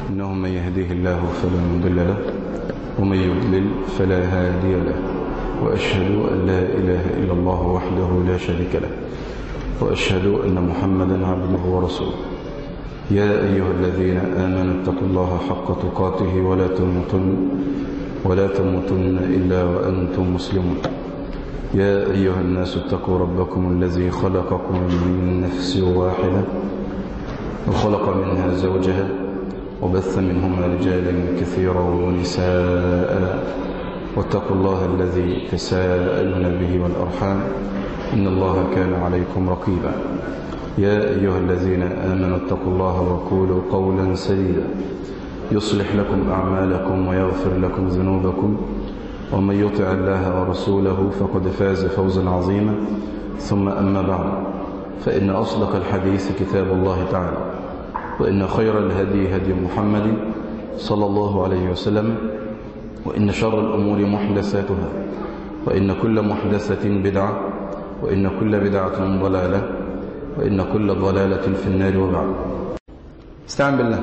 إنه من يهديه الله فلا مضل له ومن يضلل فلا هادي له، وأشهد أن لا إله إلا الله وحده لا شريك له، وأشهد أن محمدا عبده ورسوله. يا أيها الذين آمنوا اتقوا الله حق تقاته ولا تموتن إلا وأنتم مسلمون. يا أيها الناس اتقوا ربكم الذي خلقكم من نفس واحدة وخلق منها زوجها وبث منهما رجالا كثيرا ونساء، واتقوا الله الذي تساءلون به والأرحام إن الله كان عليكم رقيبا. يا أيها الذين آمنوا اتقوا الله وقولوا قولا سديدا يصلح لكم أعمالكم ويغفر لكم ذنوبكم، ومن يطع الله ورسوله فقد فاز فوزا عظيما. ثم أما بعد، فإن أصدق الحديث كتاب الله تعالى، وإن خير الهدي هدي محمد صلى الله عليه وسلم، وإن شر الأمور محدثاتها، وإن كل محدثة بدعة، وإن كل بدعة ضلالة، وإن كل ضلالة في النار. وبعد. استعن بالله.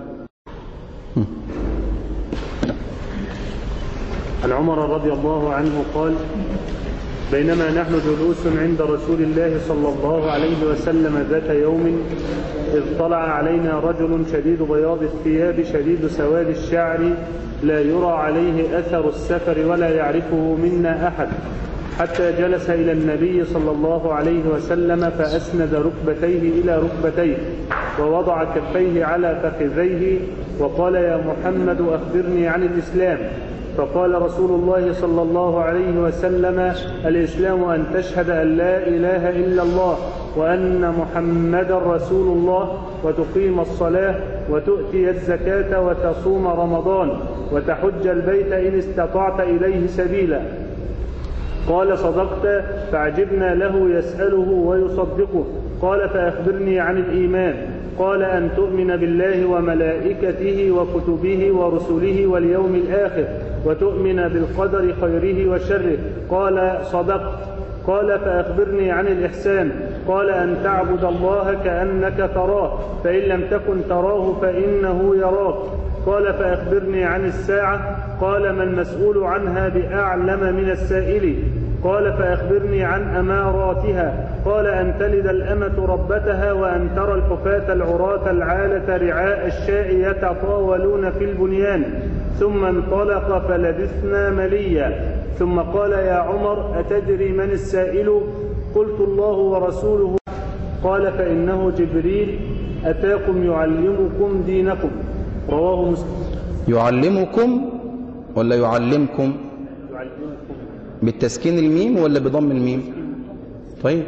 عن عمر رضي الله عنه قال: بينما نحن جلوس عند رسول الله صلى الله عليه وسلم ذات يوم، إذ طلع علينا رجل شديد بياض الثياب شديد سواد الشعر، لا يرى عليه أثر السفر ولا يعرفه منا أحد، حتى جلس إلى النبي صلى الله عليه وسلم فأسند ركبتيه إلى ركبتيه ووضع كفيه على فخذيه وقال: يا محمد أخبرني عن الإسلام. فقال رسول الله صلى الله عليه وسلم: الإسلام أن تشهد أن لا إله إلا الله وأن محمدا رسول الله، وتقيم الصلاة، وتؤتي الزكاة، وتصوم رمضان، وتحج البيت إن استطعت إليه سبيلا. قال: صدقت. فعجبنا له يسأله ويصدقه. قال: فأخبرني عن الإيمان. قال: أن تؤمن بالله وملائكته وكتبه ورسله واليوم الآخر، وتؤمن بالقدر خيره وشره. قال: صدقت. قال: فأخبرني عن الإحسان. قال: أن تعبد الله كأنك تراه، فإن لم تكن تراه فإنه يراك. قال: فأخبرني عن الساعة. قال: ما المسؤول عنها بأعلم من السائل. قال: فأخبرني عن أماراتها. قال: أن تلد الأمة ربتها، وأن ترى الحفاة العراة العالة رعاء الشاء يتطاولون في البنيان. ثم انطلق فلبثنا مليا، ثم قال: يا عمر أتدري من السائل؟ قلت: الله ورسوله. قال: فإنه جبريل أتاكم يعلمكم دينكم. رواه مسلم. يعلمكم ولا يعلمكم؟ بالتسكين الميم ولا بضم الميم؟ طيب،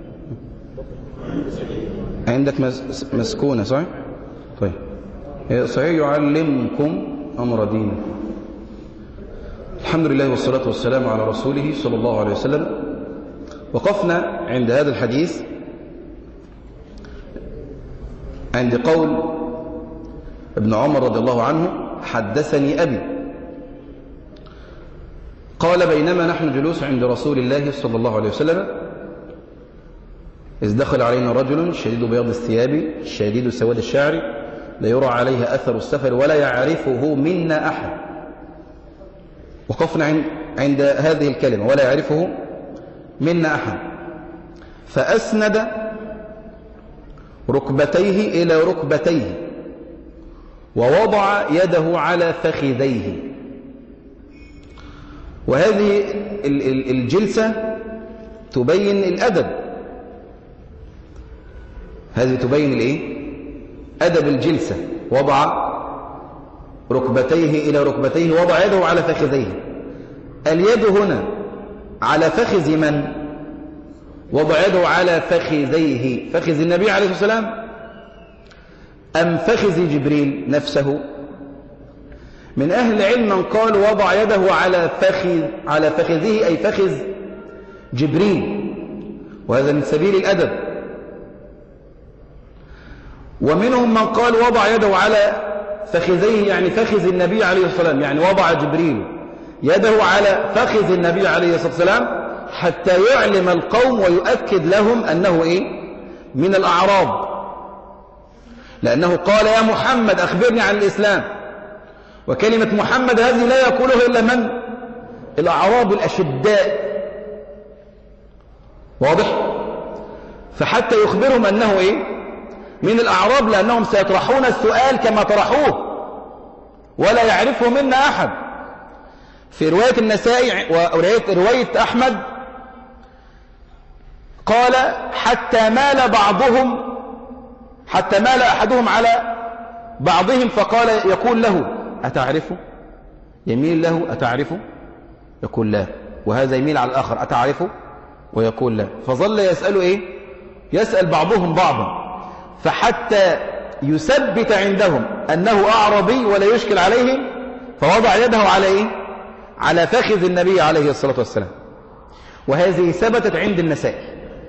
عندك مسكونة صحيح؟ طيب، صحيح. يعلمكم أمر دينكم. الحمد لله والصلاة والسلام على رسوله صلى الله عليه وسلم. وقفنا عند هذا الحديث عند قول ابن عمر رضي الله عنه: حدثني أبي قال: بينما نحن جلوس عند رسول الله صلى الله عليه وسلم، إذ دخل علينا رجل شديد بياض الثياب شديد سواد الشعر، لا يرى عليه أثر السفر ولا يعرفه منا أحد. وقفنا عند هذه الكلمة: ولا يعرفه منا أحد. فأسند ركبتيه إلى ركبتيه ووضع يده على فخذيه. وهذه الجلسة تبين الأدب. هذه تبين الإيه؟ أدب الجلسة. وضع ركبتيه إلى ركبتيه، وضع يده على فخذيه. اليد هنا على فخذ من؟ وضع يده على فخذيه، فخذ النبي عليه الصلاة والسلام أم فخذ جبريل نفسه؟ من أهل العلم من قال وضع يده على فخذه أي فخذ جبريل، وهذا من سبيل الأدب. ومنهم من قال وضع يده على فخذيه يعني فخذ النبي عليه الصلاة والسلام، يعني وضع جبريل يده على فخذ النبي عليه الصلاة والسلام حتى يعلم القوم ويؤكد لهم أنه إيه؟ من الأعراب. لأنه قال يا محمد أخبرني عن الإسلام، وكلمة محمد هذه لا يقولها إلا من؟ الأعراب الأشداء. واضح؟ فحتى يخبرهم أنه إيه؟ من الأعراب، لأنهم سيطرحون السؤال كما طرحوه ولا يعرفه منا أحد. في رواية النسائي ورواية أحمد قال حتى مال أحدهم على بعضهم فقال يقول له أتعرفه؟ يميل له أتعرفه؟ يقول لا، وهذا يميل على الآخر أتعرفه؟ ويقول لا. فظل يسأله إيه؟ يسأل بعضهم بعضا، فحتى يثبت عندهم أنه أعربي ولا يشكل عليهم، فوضع يده على إيه؟ على فخذ النبي عليه الصلاة والسلام. وهذه ثبتت عند النسائي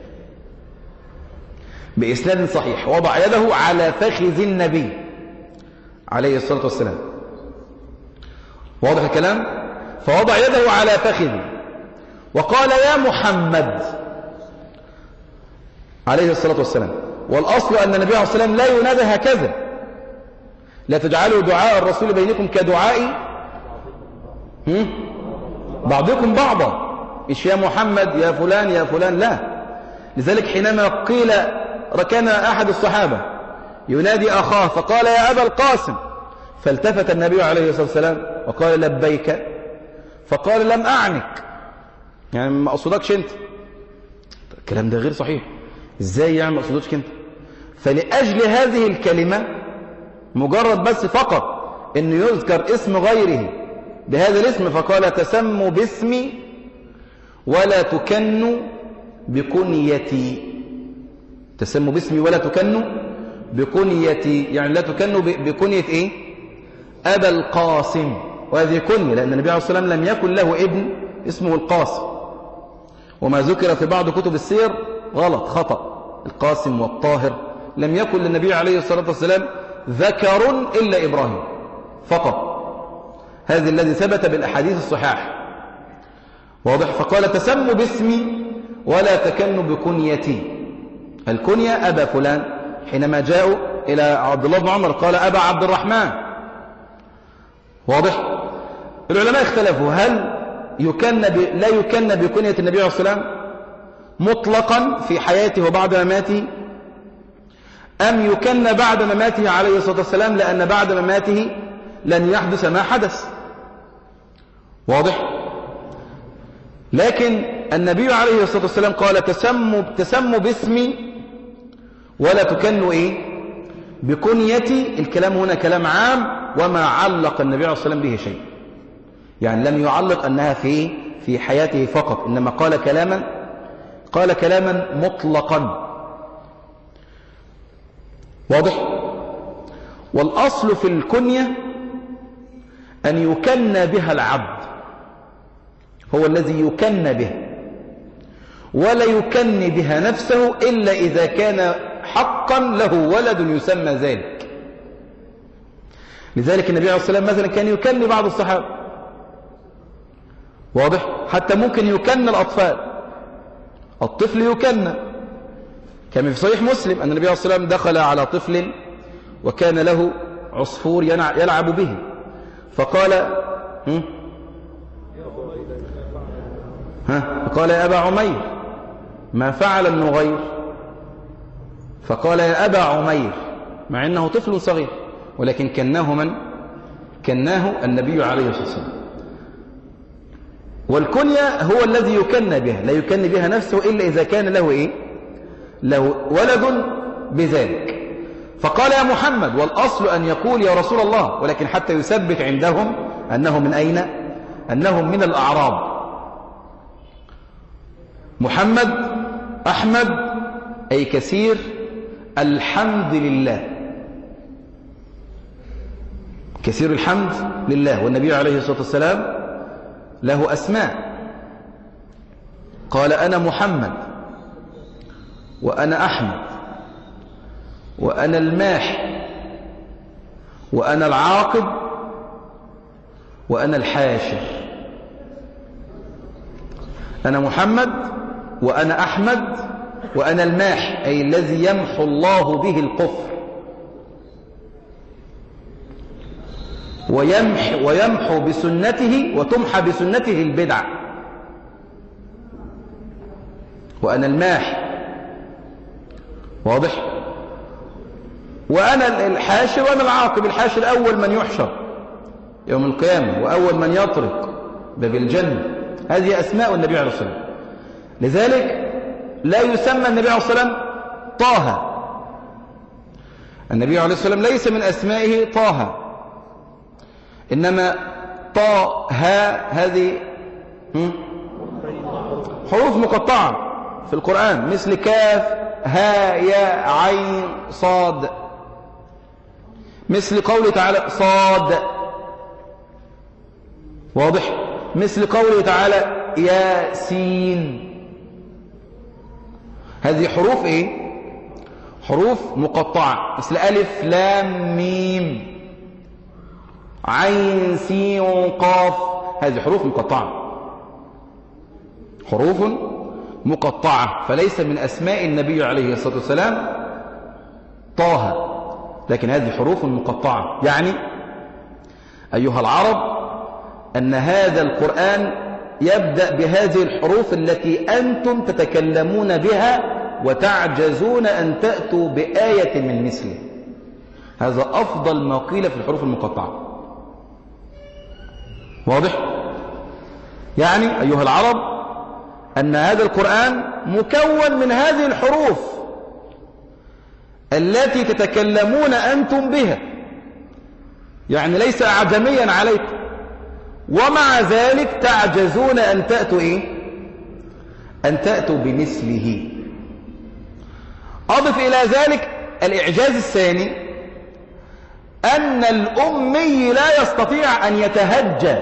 بإسناد صحيح، وضع يده على فخذ النبي عليه الصلاة والسلام. واضح الكلام؟ فوضع يده على فخذه وقال يا محمد عليه الصلاة والسلام. والأصل أن النبي عليه الصلاة والسلام لا ينادى هكذا، لا تجعلوا دعاء الرسول بينكم كدعاء بعضكم بعضا، مش يا محمد يا فلان يا فلان، لا. لذلك حينما قيل كان أحد الصحابة ينادي أخاه فقال يا أبا القاسم، فالتفت النبي عليه الصلاة والسلام وقال لبيك، فقال لم أعنك، يعني ما أقصدكش أنت. الكلام ده غير صحيح، إزاي يعني ما أقصدكش أنت؟ فلأجل هذه الكلمة مجرد بس فقط أنه يذكر اسم غيره بهذا الاسم، فقال تسموا باسمي ولا تكنوا بكنيتي. تسموا باسمي ولا تكنوا بكنيتي، يعني لا تكنوا بكنية إيه؟ أبا القاسم. وهذه كنية، لأن النبي عليه الصلاة والسلام لم يكن له ابن اسمه القاسم، وما ذكر في بعض كتب السير غلط خطأ، القاسم والطاهر. لم يكن للنبي عليه الصلاة والسلام ذكر إلا إبراهيم فقط. هذا الذي ثبت بالأحاديث الصحاح. واضح؟ فقال تسموا باسمي ولا تكنوا بكنيتي. الكنية أبا فلان. حينما جاءوا إلى عبد الله بن عمر قال أبا عبد الرحمن. واضح؟ العلماء اختلفوا هل لا يكن بكنية النبي عليه الصلاة والسلام مطلقا في حياته وبعد مماته، أم يكن بعد مماته عليه الصلاة والسلام، لأن بعد مماته لن يحدث ما حدث. واضح؟ لكن النبي عليه الصلاة والسلام قال تسموا باسمي ولا تكنوا إيه؟ بكنيتي. الكلام هنا كلام عام، وما علق النبي عليه الصلاة والسلام به شيء، يعني لم يعلق أنها في حياته فقط، إنما قال كلاما مطلقا. واضح؟ والأصل في الكنية أن يكن بها العبد، هو الذي يكن به، ولا يكن بها نفسه إلا إذا كان حقا له ولد يسمى ذلك. لذلك النبي عليه الصلاة والسلام مثلا كان يكن بعض الصحابة. واضح؟ حتى ممكن يكن الأطفال، الطفل يكن، كما في صحيح مسلم أن النبي عليه الصلاة والسلام دخل على طفل وكان له عصفور يلعب به، فقال فقال يا أبا عمير ما فعل النغير؟ فقال يا أبا عمير، مع أنه طفل صغير، ولكن كناه النبي عليه الصلاة والسلام. والكنية هو الذي يكن بها، لا يكن بها نفسه إلا إذا كان له إيه؟ له ولد بذلك. فقال يا محمد، والأصل أن يقول يا رسول الله، ولكن حتى يثبت عندهم أنه من أين؟ أنهم من الأعراب. محمد أحمد أي كثير الحمد لله، كثير الحمد لله. والنبي عليه الصلاة والسلام له أسماء، قال أنا محمد، وأنا أحمد، وأنا الماح، وأنا العاقب، وأنا الحاشر. أنا محمد، وأنا أحمد، وأنا الماح أي الذي يمحو الله به الكفر. ويمحو بسنته وتمحى بسنته البدعة. وأنا الماحي، واضح؟ وأنا الحاشر وأنا العاقب. الحاشر أول من يحشر يوم القيامة، وأول من يطرق باب الجنة. هذه أسماء النبي عليه الصلاة والسلام. لذلك لا يسمى النبي عليه الصلاة والسلام طه. النبي عليه الصلاة والسلام ليس من أسمائه طه، إنما طه هذه حروف مقطعة في القرآن، مثل كاف ها يا عين صاد، مثل قوله تعالى صاد، واضح؟ مثل قوله تعالى ياسين. هذه حروف ايه؟ حروف مقطعة، مثل ألف لام ميم عين سين قاف. هذه حروف مقطعة، حروف مقطعة، فليس من أسماء النبي عليه الصلاة والسلام طه، لكن هذه حروف مقطعة. يعني أيها العرب أن هذا القرآن يبدأ بهذه الحروف التي أنتم تتكلمون بها وتعجزون أن تأتوا بآية من مثله. هذا أفضل ما قيل في الحروف المقطعة، واضح؟ يعني أيها العرب أن هذا القرآن مكون من هذه الحروف التي تتكلمون أنتم بها، يعني ليس أعجميا عليكم، ومع ذلك تعجزون أن تأتوا إيه؟ أن تأتوا بمثله. أضف إلى ذلك الإعجاز الثاني، أن الأمي لا يستطيع أن يتهجى.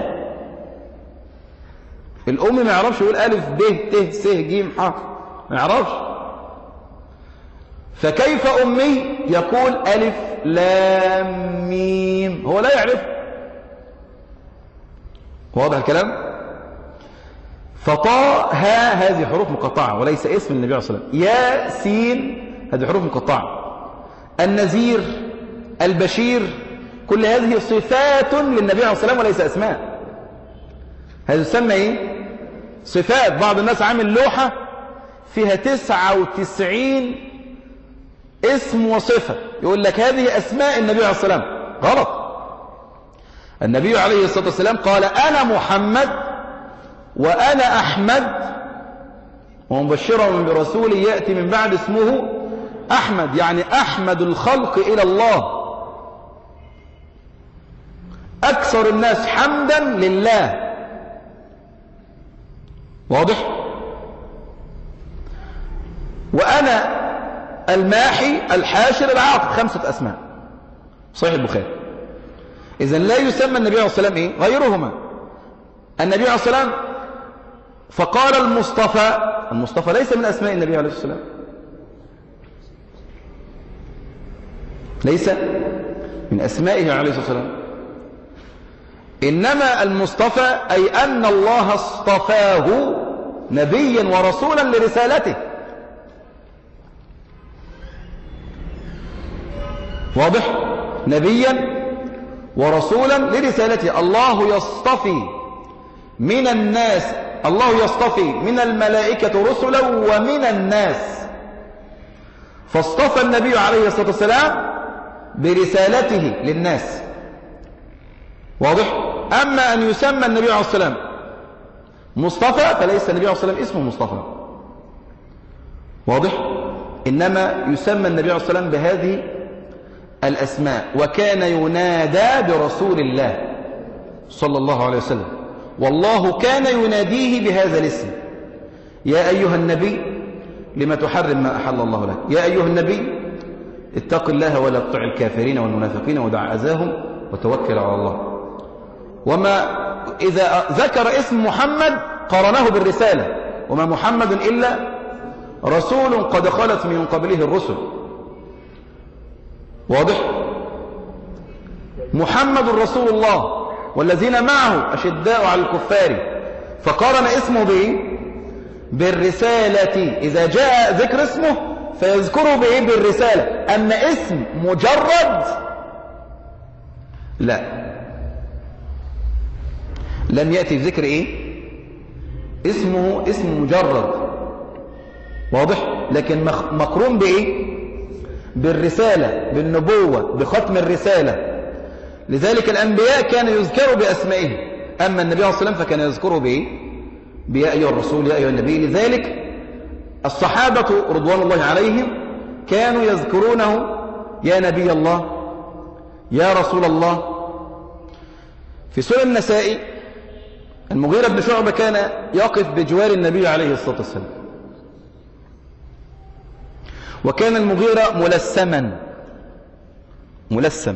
الأمي ما يعرفش يقول ألف ب ت س ج ح، ما يعرفش. فكيف أمي يقول ألف لام ميم؟ هو لا يعرف. واضح الكلام؟ فطاء ها هذه حروف مقطعة وليس اسم النبي عليه الصلاة والسلام. يا سين هذه حروف مقطعة. النذير، البشير، كل هذه صفات للنبي عليه الصلاة والسلام وليس أسماء. هذا يسمى إيه؟ صفات. بعض الناس عامل لوحة فيها 99 اسم وصفة، يقول لك هذه أسماء النبي عليه الصلاة والسلام. غلط. النبي عليه الصلاة والسلام قال أنا محمد وأنا أحمد ومبشرا برسول يأتي من بعد اسمه أحمد، يعني أحمد الخلق إلى الله، أكثر الناس حمدا لله. واضح؟ وأنا الماحي الحاشر العاقب، 5 أسماء، صحيح البخاري. إذن لا يسمى النبي عليه الصلاة والسلام إيه؟ غيرهما. النبي عليه الصلاة والسلام فقال المصطفى، المصطفى ليس من أسماء النبي عليه الصلاة والسلام، ليس من أسمائه عليه الصلاة والسلام، إنما المصطفى أي أن الله اصطفاه نبيا ورسولا لرسالته. واضح؟ نبيا ورسولا لرسالته. الله يصطفي من الناس، الله يصطفي من الملائكة رسلا ومن الناس، فاصطفى النبي عليه الصلاة والسلام برسالته للناس. واضح؟ أما أن يسمى النبي عليه الصلاة والسلام مصطفى فليس النبي عليه الصلاة والسلام اسمه مصطفى. واضح؟ إنما يسمى النبي عليه الصلاة والسلام بهذه الأسماء. وكان ينادى برسول الله صلى الله عليه وسلم، والله كان يناديه بهذا الاسم: يا أيها النبي لما تحرم ما أحل الله لك، يا أيها النبي اتق الله ولا تطع الكافرين والمنافقين ودع أذاهم وتوكل على الله. وما إذا ذكر اسم محمد قرنه بالرسالة، وما محمد إلا رسول قد خلت من قبله الرسل. واضح؟ محمد رسول الله والذين معه أشداء على الكفار، فقارن اسمه به بالرسالة. إذا جاء ذكر اسمه فيذكره به بالرسالة، أما اسم مجرد لا. لم يأتي بذكر إيه؟ اسمه اسم مجرد، واضح؟ لكن مقرون بإيه؟ بالرسالة، بالنبوة، بختم الرسالة. لذلك الأنبياء كانوا يذكروا بأسمائهم، أما النبي عليه الصلاة والسلام فكان يذكره بإيه؟ بيا أيها الرسول، يا أيها النبي. لذلك الصحابة رضوان الله عليهم كانوا يذكرونه يا نبي الله، يا رسول الله. في سنن النسائي المغيرة بن شعبة كان يقف بجوار النبي عليه الصلاة والسلام، وكان المغيرة ملسم،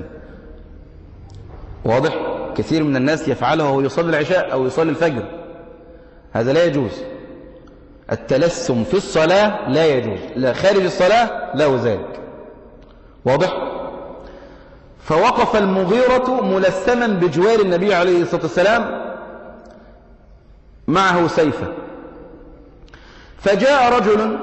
واضح؟ كثير من الناس يفعله وهو يصلي العشاء أو يصلي الفجر، هذا لا يجوز. التلسم في الصلاة لا يجوز، لا خارج الصلاة لا ذلك، واضح؟ فوقف المغيرة ملسما بجوار النبي عليه الصلاة والسلام معه سيفه، فجاء رجل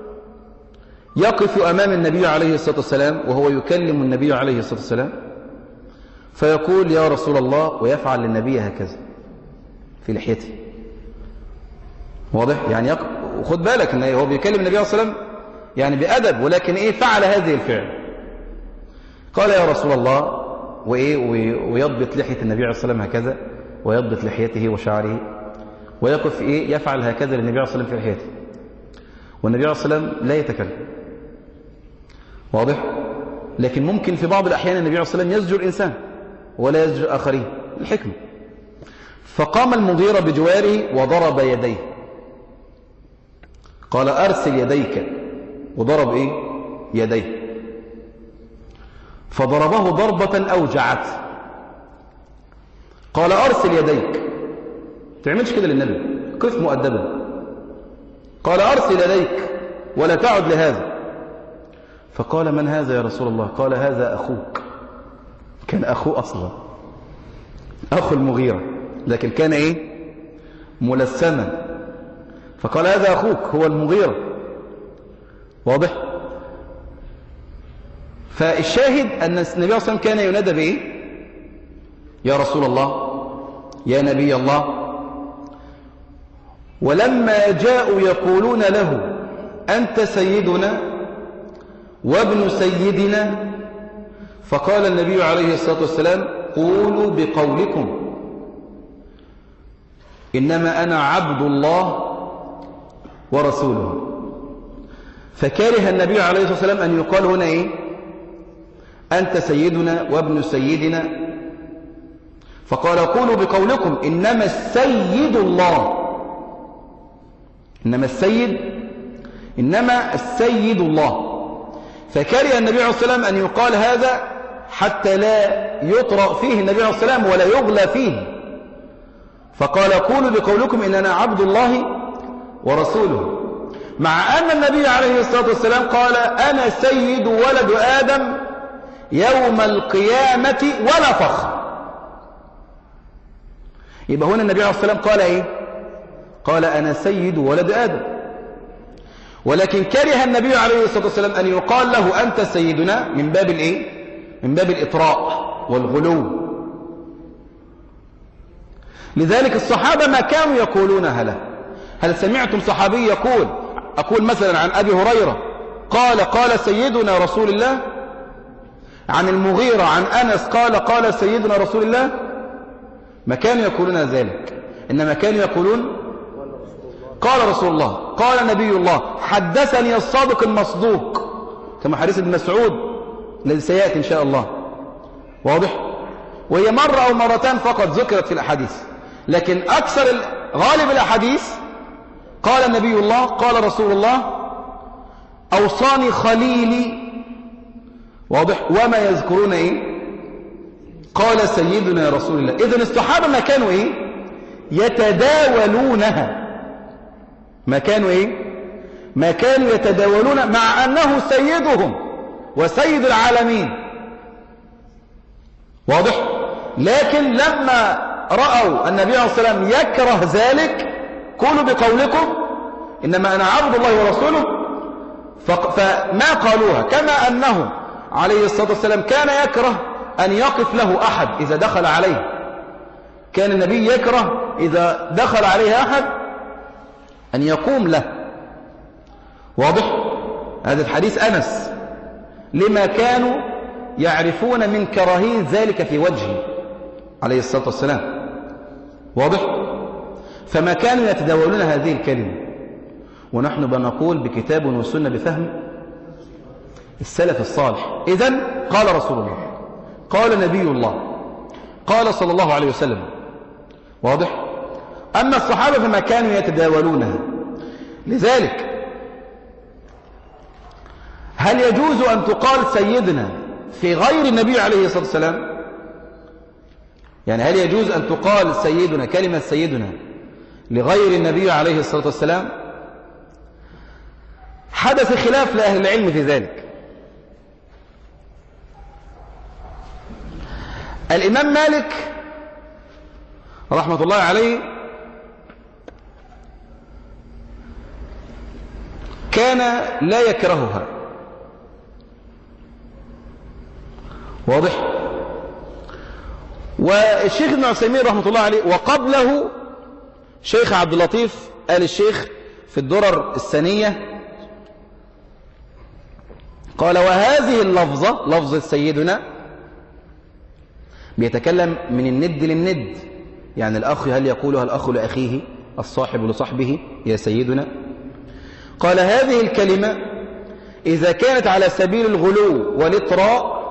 يقف أمام النبي عليه الصلاة والسلام وهو يكلم النبي عليه الصلاة والسلام، فيقول يا رسول الله، ويفعل للنبي هكذا في لحيته، واضح؟ يعني خد بالك ان هو بيكلم النبي عليه الصلاة والسلام يعني بأدب، ولكن ايه فعل هذه الفعل. قال يا رسول الله، وايه ويضبط لحية النبي عليه الصلاة والسلام هكذا، ويضبط لحيته وشعره، ويقف ايه يفعل هكذا للنبي عليه الصلاة والسلام في لحيته، والنبي عليه الصلاة والسلام لا يتكلم، واضح؟ لكن ممكن في بعض الأحيان النبي عليه الصلاة والسلام يزجر إنسان ولا يزجر آخرين، الحكمة. فقام المغيرة بجواره وضرب يديه، قال أرسل يديك، وضرب إيه؟ يديه، فضربه ضربة أوجعت. قال أرسل يديك، تعملش كده للنبي، قف مؤدبا. قال أرسل يديك ولا تعد لهذا. فقال من هذا يا رسول الله؟ قال هذا أخوك. كان أخوه أصلا، أخو المغيرة، لكن كان إيه؟ ملسما. فقال هذا أخوك، هو المغيرة، واضح؟ فالشاهد أن النبي صلى الله عليه وسلم كان ينادى بإيه؟ يا رسول الله، يا نبي الله. ولما جاءوا يقولون له أنت سيدنا وابن سيدنا، فقال النبي عليه الصلاة والسلام قولوا بقولكم، إنما أنا عبد الله ورسوله. فكره النبي عليه الصلاة والسلام أن يقال هنا إيه؟ أنت سيدنا وابن سيدنا، فقال قولوا بقولكم إنما السيد الله، إنما السيد الله. فكره النبي عليه الصلاة والسلام أن يقال هذا حتى لا يطرأ فيه النبي عليه الصلاة والسلام ولا يغلى فيه، فقال قولوا بقولكم إننا عبد الله ورسوله، مع أن النبي عليه الصلاة والسلام قال أنا سيد ولد آدم يوم القيامة ولا فخر. يبقى هنا النبي عليه الصلاة والسلام قال إيه؟ قال أنا سيد ولد آدم، ولكن كره النبي عليه الصلاة والسلام أن يقال له أنت سيدنا من باب الإيه؟ من باب الإطراء والغلو. لذلك الصحابة ما كانوا يقولون هل سمعتم صحابي أقول مثلا عن أبي هريرة قال سيدنا رسول الله، عن المغيرة عن أنس قال سيدنا رسول الله؟ ما كانوا يقولون ذلك، إنما كانوا يقولون قال رسول الله، قال نبي الله، حدثني الصادق المصدوق، كما حديث ابن مسعود الذي سيأتي إن شاء الله، واضح؟ وهي مرة أو مرتان فقط ذكرت في الأحاديث، لكن أكثر غالب الأحاديث قال النبي الله، قال رسول الله، أوصاني خليلي، واضح؟ وما يذكرون إيه؟ قال سيدنا رسول الله. إذن الصحابة ما كانوا إيه؟ يتداولونها، ما كانوا يتداولون مع أنه سيدهم وسيد العالمين، واضح؟ لكن لما رأوا النبي عليه الصلاة والسلام يكره ذلك، قولوا بقولكم إنما أنا عبد الله ورسوله، فما قالوها. كما أنه عليه الصلاة والسلام كان يكره أن يقف له أحد إذا دخل عليه كان النبي يكره إذا دخل عليه أحد أن يقوم له. واضح؟ هذا الحديث أنس، لما كانوا يعرفون من كراهية ذلك في وجهه عليه الصلاة والسلام. واضح؟ فما كانوا يتداولون هذه الكلمة، ونحن بنقول بكتاب وسنة بفهم السلف الصالح. إذن قال رسول الله، قال نبي الله، قال صلى الله عليه وسلم. واضح؟ أما الصحابة فما كانوا يتداولونها. لذلك هل يجوز أن تقال سيدنا في غير النبي عليه الصلاة والسلام؟ يعني هل يجوز أن تقال سيدنا، كلمة سيدنا، لغير النبي عليه الصلاة والسلام؟ حدث خلاف لأهل العلم في ذلك. الإمام مالك رحمة الله عليه كان لا يكرهها. واضح؟ والشيخ ابن عثيمين رحمة الله عليه وقبله شيخ عبد اللطيف آل الشيخ في الدرر الثانية قال: وهذه اللفظة، لفظة سيدنا، بيتكلم من الند للند، يعني الأخ هل يقولها الأخ لأخيه، الصاحب لصاحبه، يا سيدنا. قال: هذه الكلمة إذا كانت على سبيل الغلو والإطراء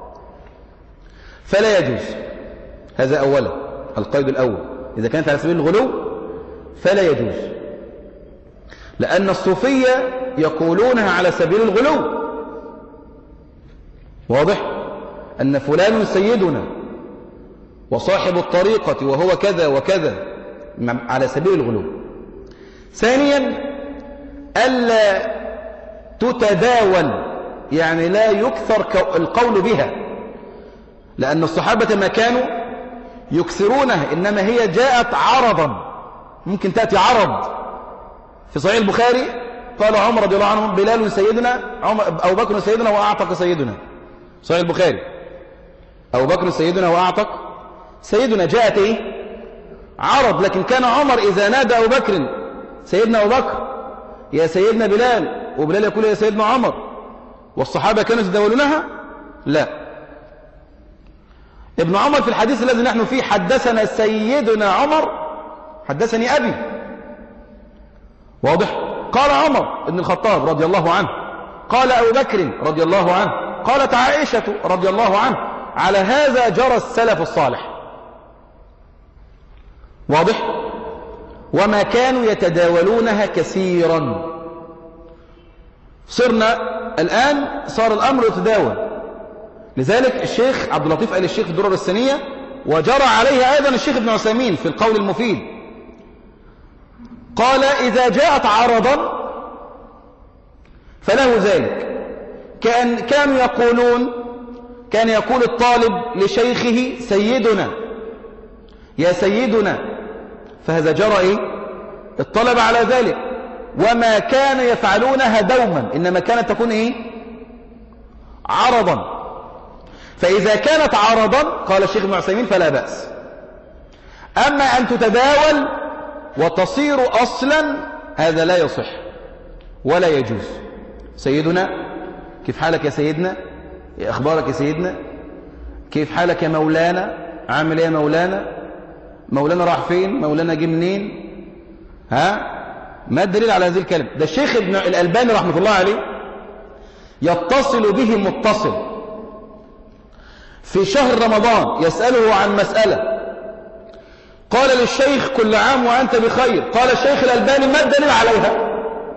فلا يجوز. هذا أولا، القيد الأول، إذا كانت على سبيل الغلو فلا يجوز، لأن الصوفية يقولونها على سبيل الغلو. واضح؟ أن فلان سيدنا وصاحب الطريقة وهو كذا وكذا، على سبيل الغلو. ثانيا، ألا تتداول، يعني لا يكثر القول بها، لأن الصحابة ما كانوا يكثرونها، إنما هي جاءت عرضا. ممكن تأتي عرض في صحيح البخاري، قال عمر رضي الله عنه: بلال سيدنا، أبو بكر سيدنا وأعتق سيدنا. صحيح البخاري، أبو بكر سيدنا وأعتق سيدنا، جاءت إيه؟ عرض. لكن كان عمر إذا نادى أبو بكر سيدنا أبو بكر يا سيدنا بلال، وبلال يقول يا سيدنا عمر، والصحابة كانوا يتداولونها؟ لا. ابن عمر في الحديث الذي نحن فيه: حدثنا سيدنا عمر، حدثني أبي. واضح؟ قال عمر بن الخطاب رضي الله عنه، قال أبو بكر رضي الله عنه، قالت عائشة رضي الله عنه. على هذا جرى السلف الصالح. واضح؟ وما كانوا يتداولونها كثيرا. صرنا الآن صار الأمر يتداول. لذلك الشيخ عبد اللطيف آل الشيخ في الدرر الثانية، وجرى عليه أيضا الشيخ ابن عثيمين في القول المفيد، قال: إذا جاءت عرضا فله ذلك. كانوا يقولون، كان يقول الطالب لشيخه سيدنا، يا سيدنا، فهذا جرى إيه؟ الطلب على ذلك. وما كان يفعلونها دوما، إنما كانت تكون إيه؟ عرضا. فإذا كانت عرضا، قال الشيخ ابن عثيمين، فلا بأس. أما أن تتداول وتصير أصلا، هذا لا يصح ولا يجوز. سيدنا، كيف حالك يا سيدنا؟ يا أخبارك يا سيدنا؟ كيف حالك يا مولانا؟ عامل ايه يا مولانا؟ مولانا راح فين؟ مولانا جه منين؟ ها؟ ما الدليل على هذه الكلمة؟ ده الشيخ ابن الألباني رحمة الله عليه يتصل به متصل في شهر رمضان يسأله عن مسألة، قال للشيخ: كل عام وأنت بخير. قال الشيخ الألباني: ما الدليل عليها؟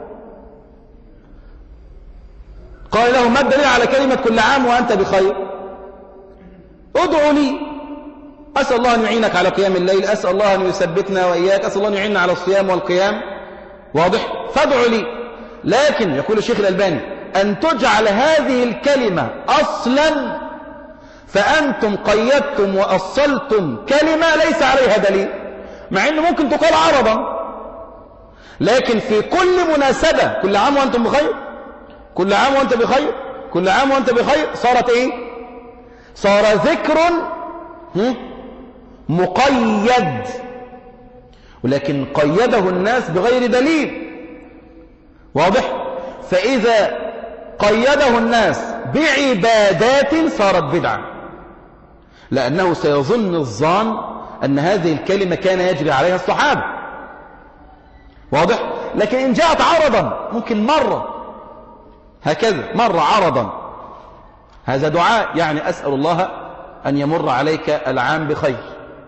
قال له: ما الدليل على كلمة كل عام وأنت بخير؟ ادعوا لي، أسأل الله أن يعينك على قيام الليل، أسأل الله أن يثبتنا وإياك، أسأل الله أن يعيننا على الصيام والقيام. واضح؟ فادعوا لي. لكن يقول الشيخ الألباني: أن تجعل هذه الكلمة أصلا، فأنتم قيدتم وأصلتم كلمة ليس عليها دليل، مع أنه ممكن تقال عرضا، لكن في كل مناسبة: كل عام وأنتم بخير، كل عام وأنت بخير، كل عام وأنت بخير، صارت إيه؟ صار ذكر مقيد، ولكن قيده الناس بغير دليل. واضح؟ فإذا قيده الناس بعبادات صارت بدعة، لأنه سيظن الظان أن هذه الكلمة كان يجري عليها الصحابة. واضح؟ لكن إن جاءت عرضا، ممكن مرة هكذا، مرة عرضا، هذا دعاء، يعني أسأل الله أن يمر عليك العام بخير.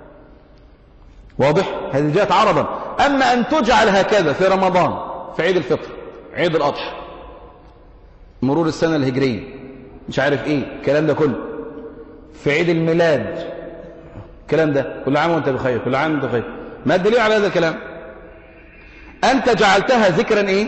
واضح؟ هذه جاءت عرضا. أما أن تجعل هكذا في رمضان، في عيد الفطر، عيد الأضحى، مرور السنة الهجرية، مش عارف إيه الكلام ده كله، في عيد الميلاد، الكلام ده، كل عام وأنت بخير، كل عام وأنت بخير. ما الدليل على هذا الكلام؟ أنت جعلتها ذكرا إيه؟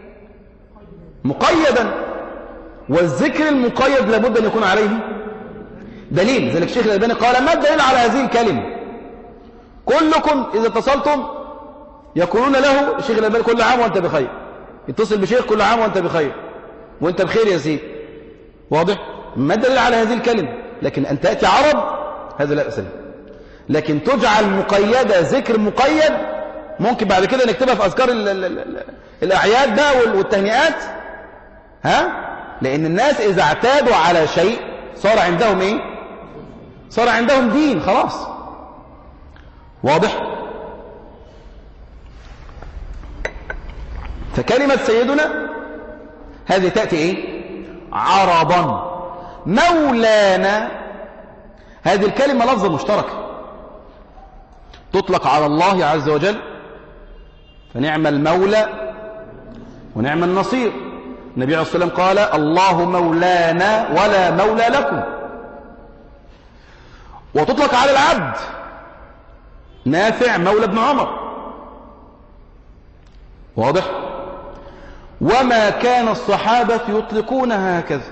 مقيدا، والذكر المقيد لابد أن يكون عليه دليل. ذلك الشيخ الألباني قال: ما الدليل على هذه الكلمة؟ كلكم إذا اتصلتم يقولون له الشيخ الألباني كل عام وأنت بخير، يتصل بشيخ كل عام وأنت بخير، وأنت بخير يا سيدي. واضح؟ ما الدليل على هذه الكلمة؟ لكن أن تأتي عرض هذا لا أسلم. لكن تجعل مقيدة، ذكر مقيد، ممكن بعد كده نكتبها في أذكار الأعياد بقى والتهنئات، لأن الناس إذا اعتادوا على شيء صار عندهم إيه؟ صار عندهم دين خلاص. واضح؟ فكلمة سيدنا هذه تأتي إيه؟ عرضا. مولانا هذه الكلمة لفظة مشتركة تطلق على الله عز وجل، فنعم المولى ونعم النصير. النبي عليه الصلاة والسلام قال: الله مولانا ولا مولى لكم. وتطلق على العبد، نافع مولى ابن عمر. واضح؟ وما كان الصحابة يطلقونها هكذا.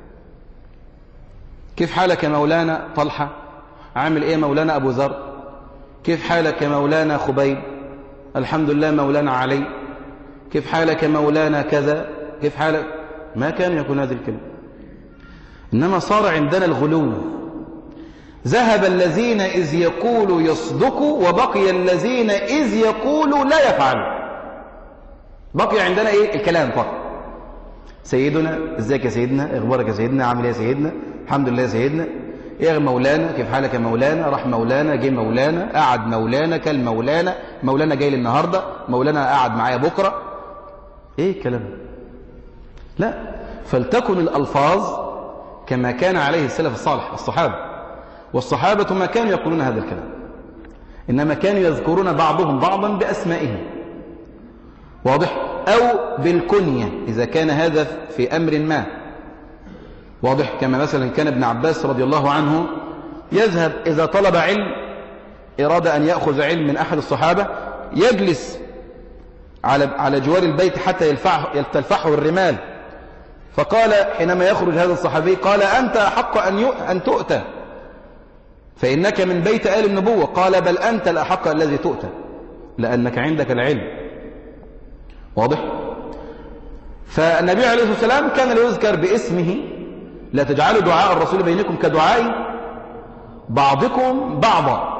كيف حالك يا مولانا طلحة؟ عامل ايه مولانا أبو ذر؟ كيف حالك يا مولانا خبيب؟ الحمد لله مولانا علي. كيف حالك يا مولانا كذا؟ كيف حالك؟ ما كان يكون هذه الكلمة، إنما صار عندنا الغلو. ذهب الذين إذ يقولوا يصدقوا، وبقي الذين إذ يقولوا لا يفعلوا. بقي عندنا إيه؟ الكلام فقط. سيدنا، ازيك يا سيدنا، اخبارك يا سيدنا، عامل ايه يا سيدنا، الحمد لله يا سيدنا، ايه يا مولانا، كيف حالك يا مولانا، راح مولانا، جه مولانا، قعد مولانا، كل مولانا، مولانا جاي لي النهارده، مولانا قعد معايا بكره. ايه الكلام؟ لا، فلتكن الالفاظ كما كان عليه السلف الصالح الصحابه. والصحابه ما كانوا يقولون هذا الكلام، انما كانوا يذكرون بعضهم بعضا باسمائهم. واضح؟ أو بالكنية إذا كان هذا في أمر ما. واضح؟ كما مثلا كان ابن عباس رضي الله عنه يذهب إذا طلب علم، إراد أن يأخذ علم من أحد الصحابة، يجلس على جوار البيت حتى تلفحه الرمال. فقال حينما يخرج هذا الصحابي، قال: أنت أحق أن تؤتى، فإنك من بيت آل النبوة. قال: بل أنت الأحق الذي تؤتى، لأنك عندك العلم. واضح؟ فالنبي عليه الصلاة والسلام كان يذكر باسمه: لا تجعلوا دعاء الرسول بينكم كدعاء بعضكم بعضا.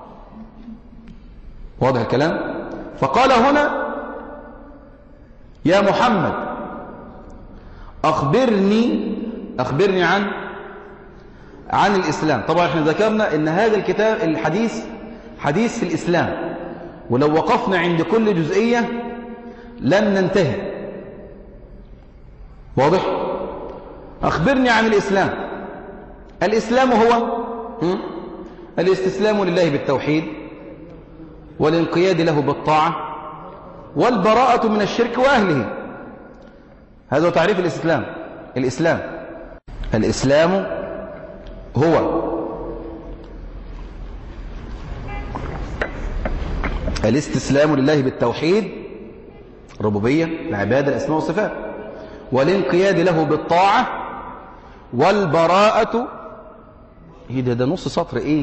واضح الكلام؟ فقال هنا: يا محمد أخبرني عن الإسلام. طبعا احنا ذكرنا ان هذا الكتاب الحديث حديث في الإسلام، ولو وقفنا عند كل جزئية لن ننتهي. واضح؟ أخبرني عن الإسلام. الإسلام هو الاستسلام لله بالتوحيد، والانقياد له بالطاعة، والبراءة من الشرك وأهله. هذا هو تعريف الإسلام. الإسلام هو الاستسلام لله بالتوحيد، الربوبية، العبادة، الأسماء والصفات، والانقياد له بالطاعة، والبراءة. ده نص سطر ايه؟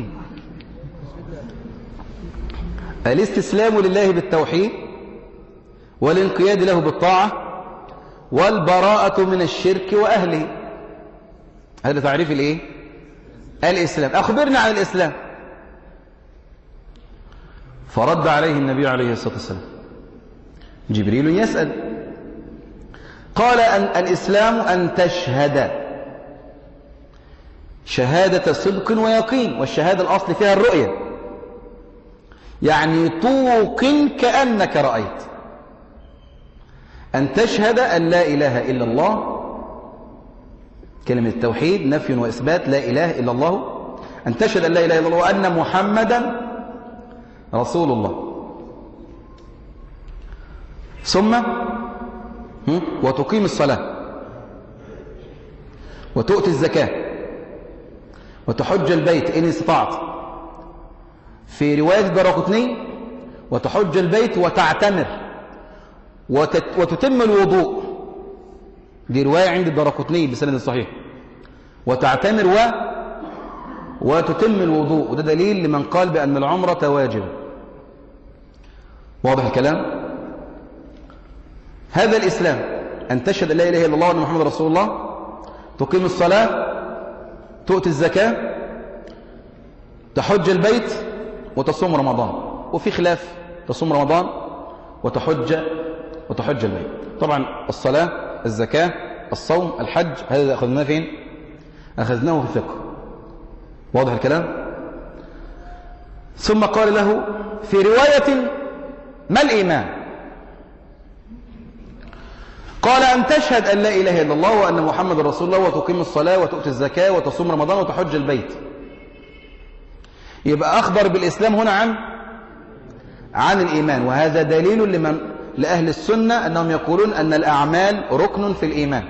الاستسلام لله بالتوحيد، والانقياد له بالطاعة، والبراءة من الشرك وأهله. هذا تعريف الايه؟ الإسلام. أخبرنا عن الإسلام. فرد عليه النبي عليه الصلاة والسلام. جبريل يسأل، قال الإسلام أن تشهد شهادة صدق ويقين، والشهادة الأصل فيها الرؤية، يعني توقن كأنك رأيت، أن تشهد أن لا إله إلا الله، كلمة التوحيد نفي وإثبات، لا إله إلا الله، أن تشهد أن لا إله إلا الله وأن محمدا رسول الله، ثم وتقيم الصلاة وتؤتي الزكاة وتحج البيت إن استطعت، في رواية الدارقطني وتحج البيت وتعتمر وتتم الوضوء، دي رواية عند الدارقطني بسند صحيح، وتعتمر وتتم الوضوء، وده دليل لمن قال بأن العمرة واجب. واضح الكلام؟ هذا الإسلام، أن تشهد لا إله إلا الله وأن محمد رسول الله، تقيم الصلاة، تؤتي الزكاة، تحج البيت، وتصوم رمضان. وفي خلاف تصوم رمضان وتحج البيت. طبعا الصلاة، الزكاة، الصوم، الحج، هذا أخذناه فين؟ أخذناه في الفقه. واضح الكلام؟ ثم قال له في رواية ما الإيمان؟ قال أن تشهد أن لا إله إلا الله وأن محمد رسول الله وتقيم الصلاة وتؤتي الزكاة وتصوم رمضان وتحج البيت. يبقى أخبر بالإسلام هنا عن الإيمان، وهذا دليل لأهل السنة أنهم يقولون أن الأعمال ركن في الإيمان.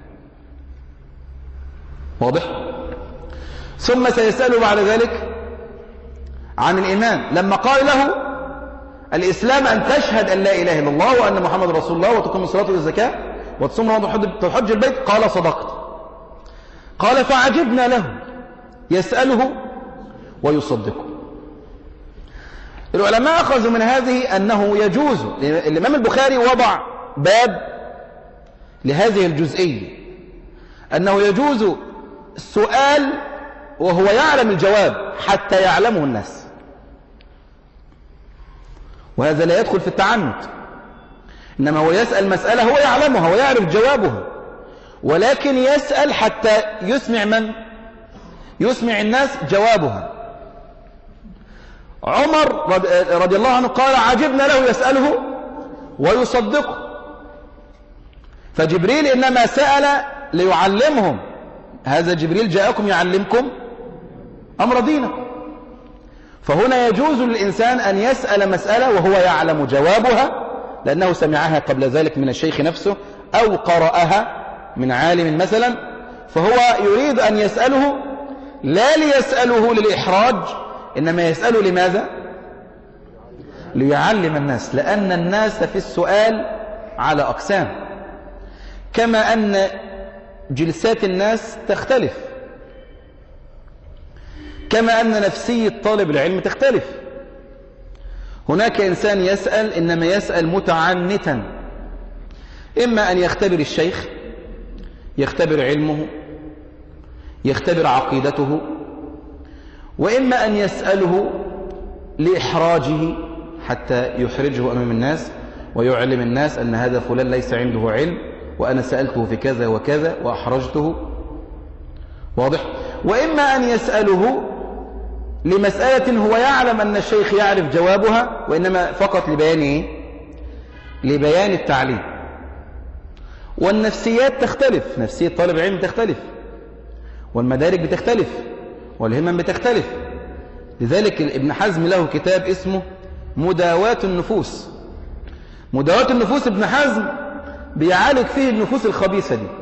واضح؟ ثم سيسأله بعد ذلك عن الإيمان، لما قال له الإسلام أن تشهد أن لا إله إلا الله وأن محمد رسول الله وتقيم الصلاة والزكاة وتصوم رمضان وتحج البيت، قال صدقت. قال فعجبنا له يسأله ويصدقه. العلماء أخذوا من هذه أنه يجوز، الإمام البخاري وضع باب لهذه الجزئية، أنه يجوز السؤال وهو يعلم الجواب حتى يعلمه الناس، وهذا لا يدخل في التعنت، إنما هو يسأل مسألة هو يعلمها ويعرف جوابها، ولكن يسأل حتى يسمع الناس جوابها. عمر رضي الله عنه قال عجبنا له يسأله ويصدقه، فجبريل إنما سأل ليعلمهم، هذا جبريل جاءكم يعلمكم أمر دينكم. فهنا يجوز للإنسان أن يسأل مسألة وهو يعلم جوابها، لأنه سمعها قبل ذلك من الشيخ نفسه أو قرأها من عالم مثلا، فهو يريد أن يسأله لا ليسأله للإحراج، إنما يسأله لماذا؟ ليعلم الناس، لأن الناس في السؤال على أقسام، كما أن جلسات الناس تختلف، كما أن نفسية طالب العلم تختلف. هناك إنسان يسأل إنما يسأل متعنتا، إما أن يختبر الشيخ، يختبر علمه، يختبر عقيدته، وإما أن يسأله لإحراجه حتى يحرجه أمام الناس ويعلم الناس أن هذا فلان ليس عنده علم وأنا سألته في كذا وكذا وأحرجته. واضح؟ وإما أن يسأله لمسألة هو يعلم أن الشيخ يعرف جوابها، وإنما فقط لبيان التعليم. والنفسيات تختلف، نفسية طالب العلم تختلف، والمدارك بتختلف، والهمم بتختلف. لذلك ابن حزم له كتاب اسمه مداواة النفوس. مداواة النفوس ابن حزم بيعالج فيه النفوس الخبيثة دي،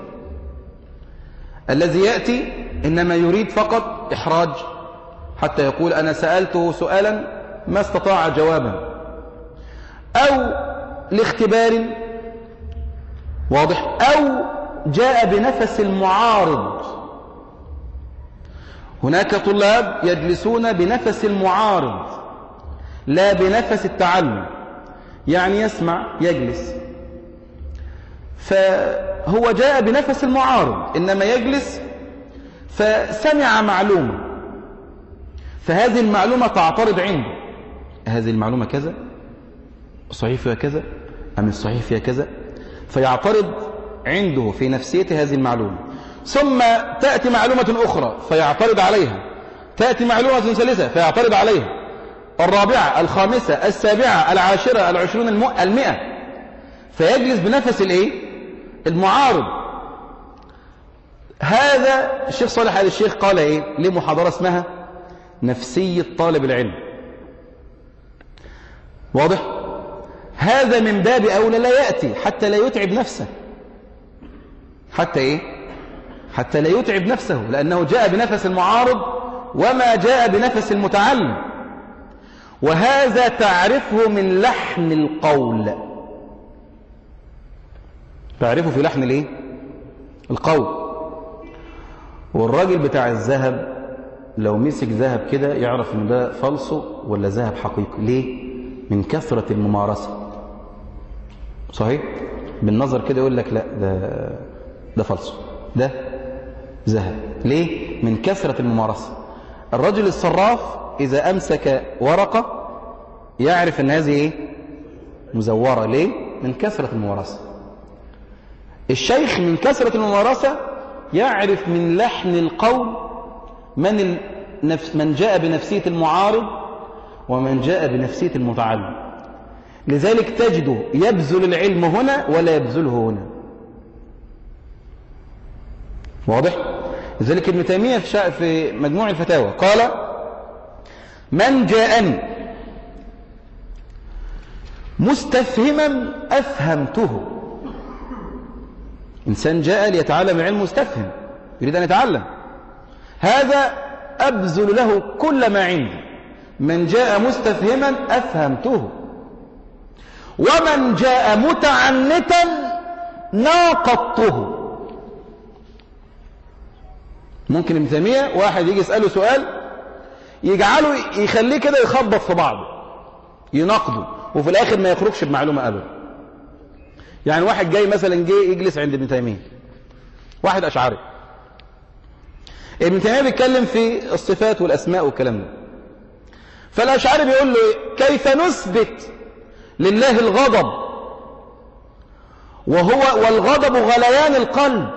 الذي يأتي إنما يريد فقط إحراج، حتى يقول أنا سألته سؤالا ما استطاع جوابا، أو لاختبار، واضح، أو جاء بنفس المعارض. هناك طلاب يجلسون بنفس المعارض لا بنفس التعلم، يعني يسمع يجلس، فهو جاء بنفس المعارض، إنما يجلس فسمع معلومة، فهذه المعلومة تعترض عنده، هذه المعلومة كذا، صحيح فيها كذا أم الصحيح فيها كذا، فيعترض عنده في نفسيته هذه المعلومة. ثم تأتي معلومة أخرى فيعترض عليها، تأتي معلومة ثالثة فيعترض عليها، الرابعة، الخامسة، السابعة، العاشرة، العشرون، المئة، فيجلس بنفس المعارض. هذا الشيخ صالح آل الشيخ قال ليه محاضرة اسمها نفسية طالب العلم. واضح؟ هذا من باب أولى لا يأتي حتى لا يتعب نفسه، حتى لا يتعب نفسه، لأنه جاء بنفس المعارض وما جاء بنفس المتعلم. وهذا تعرفه من لحن القول، تعرفه في لحن القول. والراجل بتاع الذهب لو مسك ذهب كده يعرف ان ده فالصو ولا ذهب حقيقي. ليه؟ من كثرة الممارسة. صحيح؟ بالنظر كده يقول لك لا ده فالصو، ده ذهب. ليه؟ من كثرة الممارسة. الرجل الصراف إذا أمسك ورقة يعرف أن هذه مزورة. ليه؟ من كثرة الممارسة. الشيخ من كثرة الممارسة يعرف من لحن القول من جاء بنفسية المعارض ومن جاء بنفسية المتعلم. لذلك تجده يبذل العلم هنا ولا يبذله هنا. واضح؟ لذلك ابن تيمية في مجموع الفتاوى قال: من جاءني مستفهما أفهمته. إنسان جاء ليتعلم العلم مستفهم، يريد أن يتعلم، هذا أبذل له كل ما عندي. من جاء مستفهما أفهمته. ومن جاء متعنتا ناقضته. ممكن ابن تيمية واحد يجي يسأله سؤال يجعله يخليه كده يخبط في بعضه، يناقضه، وفي الآخر ما يخرجش بمعلومة أبدا. يعني واحد جاي مثلا يجلس عند ابن تيمية، واحد أشعري، ابن تيمية بيتكلم في الصفات والأسماء والكلام ده، فالأشعري بيقول له: كيف نثبت لله الغضب والغضب غليان القلب؟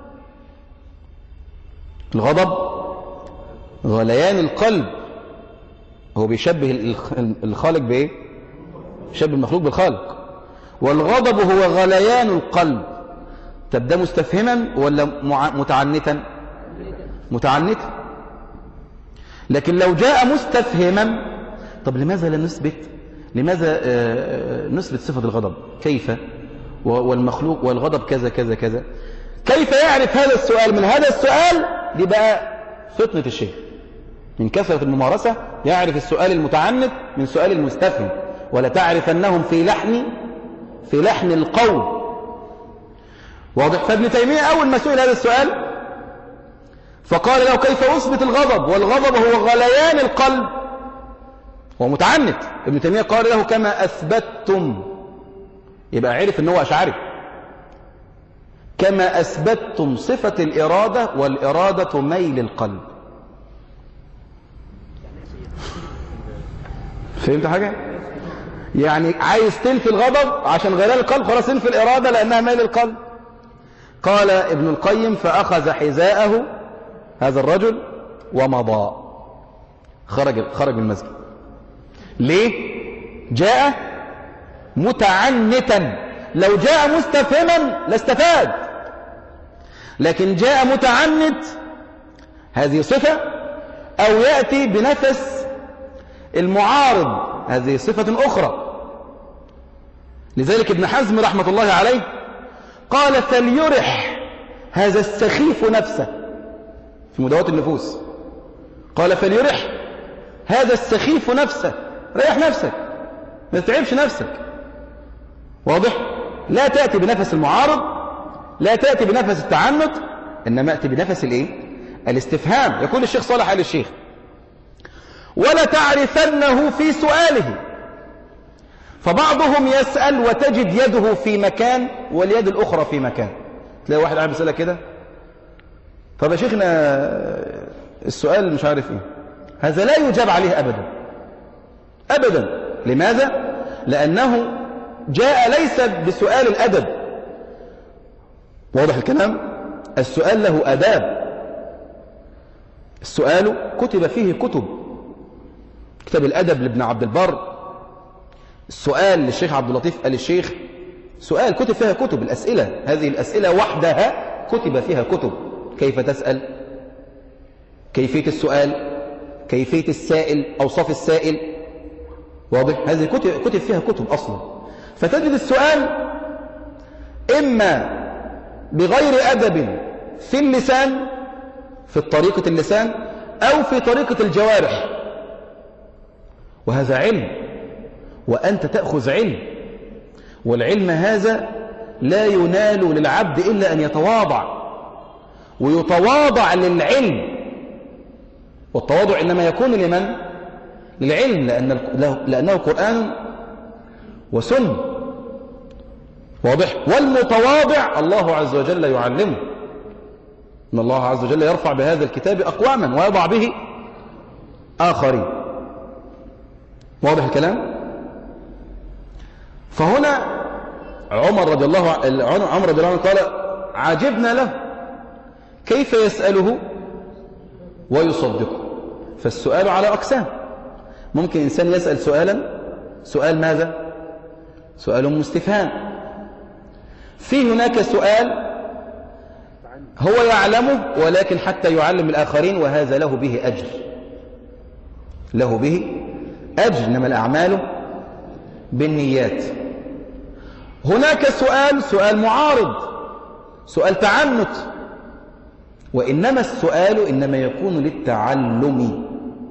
الغضب غليان القلب. هو بيشبه الخالق بإيه؟ يشبه المخلوق بالخالق. والغضب هو غليان القلب. طب ده مستفهما ولا متعنتا؟ متعنتا. لكن لو جاء مستفهما، طب لماذا لا نثبت؟ لماذا نثبت صفة الغضب؟ كيف؟ والمخلوق والغضب كذا كذا كذا. كيف يعرف هذا السؤال من هذا السؤال؟ دي بقى فطنة الشيخ. من كثرة الممارسة يعرف السؤال المتعنت من سؤال المستفهم. ولا تعرفنهم في لحن القول. واضح؟ فابن تيمية أول ما سئل هذا السؤال فقال له: كيف أثبت الغضب والغضب هو غليان القلب؟ هو متعنت. ابن تيمية قال له: كما أثبتتم. يبقى عرف أنه أشعري. كما أثبتتم صفة الإرادة، والإرادة ميل القلب. فهمت حاجة؟ يعني عايز تنفي الغضب عشان غليان القلب، خلاص انفي الإرادة لأنها ميل القلب. قال ابن القيم: فأخذ حذاءه هذا الرجل ومضى. خرج من المسجد. ليه؟ جاء متعنتا. لو جاء مستفهما لاستفاد، لكن جاء متعنت، هذه صفة، أو يأتي بنفس المعارض، هذه صفة أخرى. لذلك ابن حزم رحمة الله عليه قال: فليرح هذا السخيف نفسه، في مداوات النفوس قال: فليرح هذا السخيف نفسه. ريح نفسك، ما تتعبش نفسك. واضح؟ لا تأتي بنفس المعارض، لا تأتي بنفس التعنت، إنما أتي بنفس الاستفهام. يقول الشيخ صالح آل الشيخ: ولا تعرفنه في سؤاله. فبعضهم يسأل وتجد يده في مكان واليد الأخرى في مكان. تلاقي واحد قاعد بيسألك كده: طب يا شيخنا السؤال مش عارف ايه. هذا لا يجاب عليه أبدا أبدا. لماذا؟ لأنه جاء ليس بسؤال الأدب. واضح الكلام؟ السؤال له آداب. السؤال كتب فيه كتب، كتاب الأدب لابن عبد البر، السؤال للشيخ عبد اللطيف آل الشيخ، سؤال كتب فيها كتب. الأسئلة هذه الأسئلة وحدها كتب فيها كتب. كيف تسأل، كيفية السؤال، كيفية السائل، أوصاف السائل. واضح؟ هذه كتب فيها كتب أصلا. فتجد السؤال إما بغير أدب في اللسان، في طريقة اللسان، أو في طريقة الجوارح، وهذا علم، وأنت تأخذ علم، والعلم هذا لا ينال للعبد إلا أن يتواضع، ويتواضع للعلم. والتواضع إنما يكون لمن؟ للعلم، لأنه قرآن وسنة. واضح؟ والمتواضع الله عز وجل يعلمه، إن الله عز وجل يرفع بهذا الكتاب أقواما ويضع به آخرين. واضح الكلام؟ فهنا عمر رضي الله عنه قال عجبنا له كيف يسأله ويصدقه. فالسؤال على أقسام. ممكن إنسان يسأل سؤالا، سؤال ماذا؟ سؤال مستفهام. في هناك سؤال هو يعلمه ولكن حتى يعلم الآخرين، وهذا له به أجر، له به أجر، إنما الأعمال بالنيات. هناك سؤال معارض، سؤال تعنت، وإنما السؤال إنما يكون للتعلم.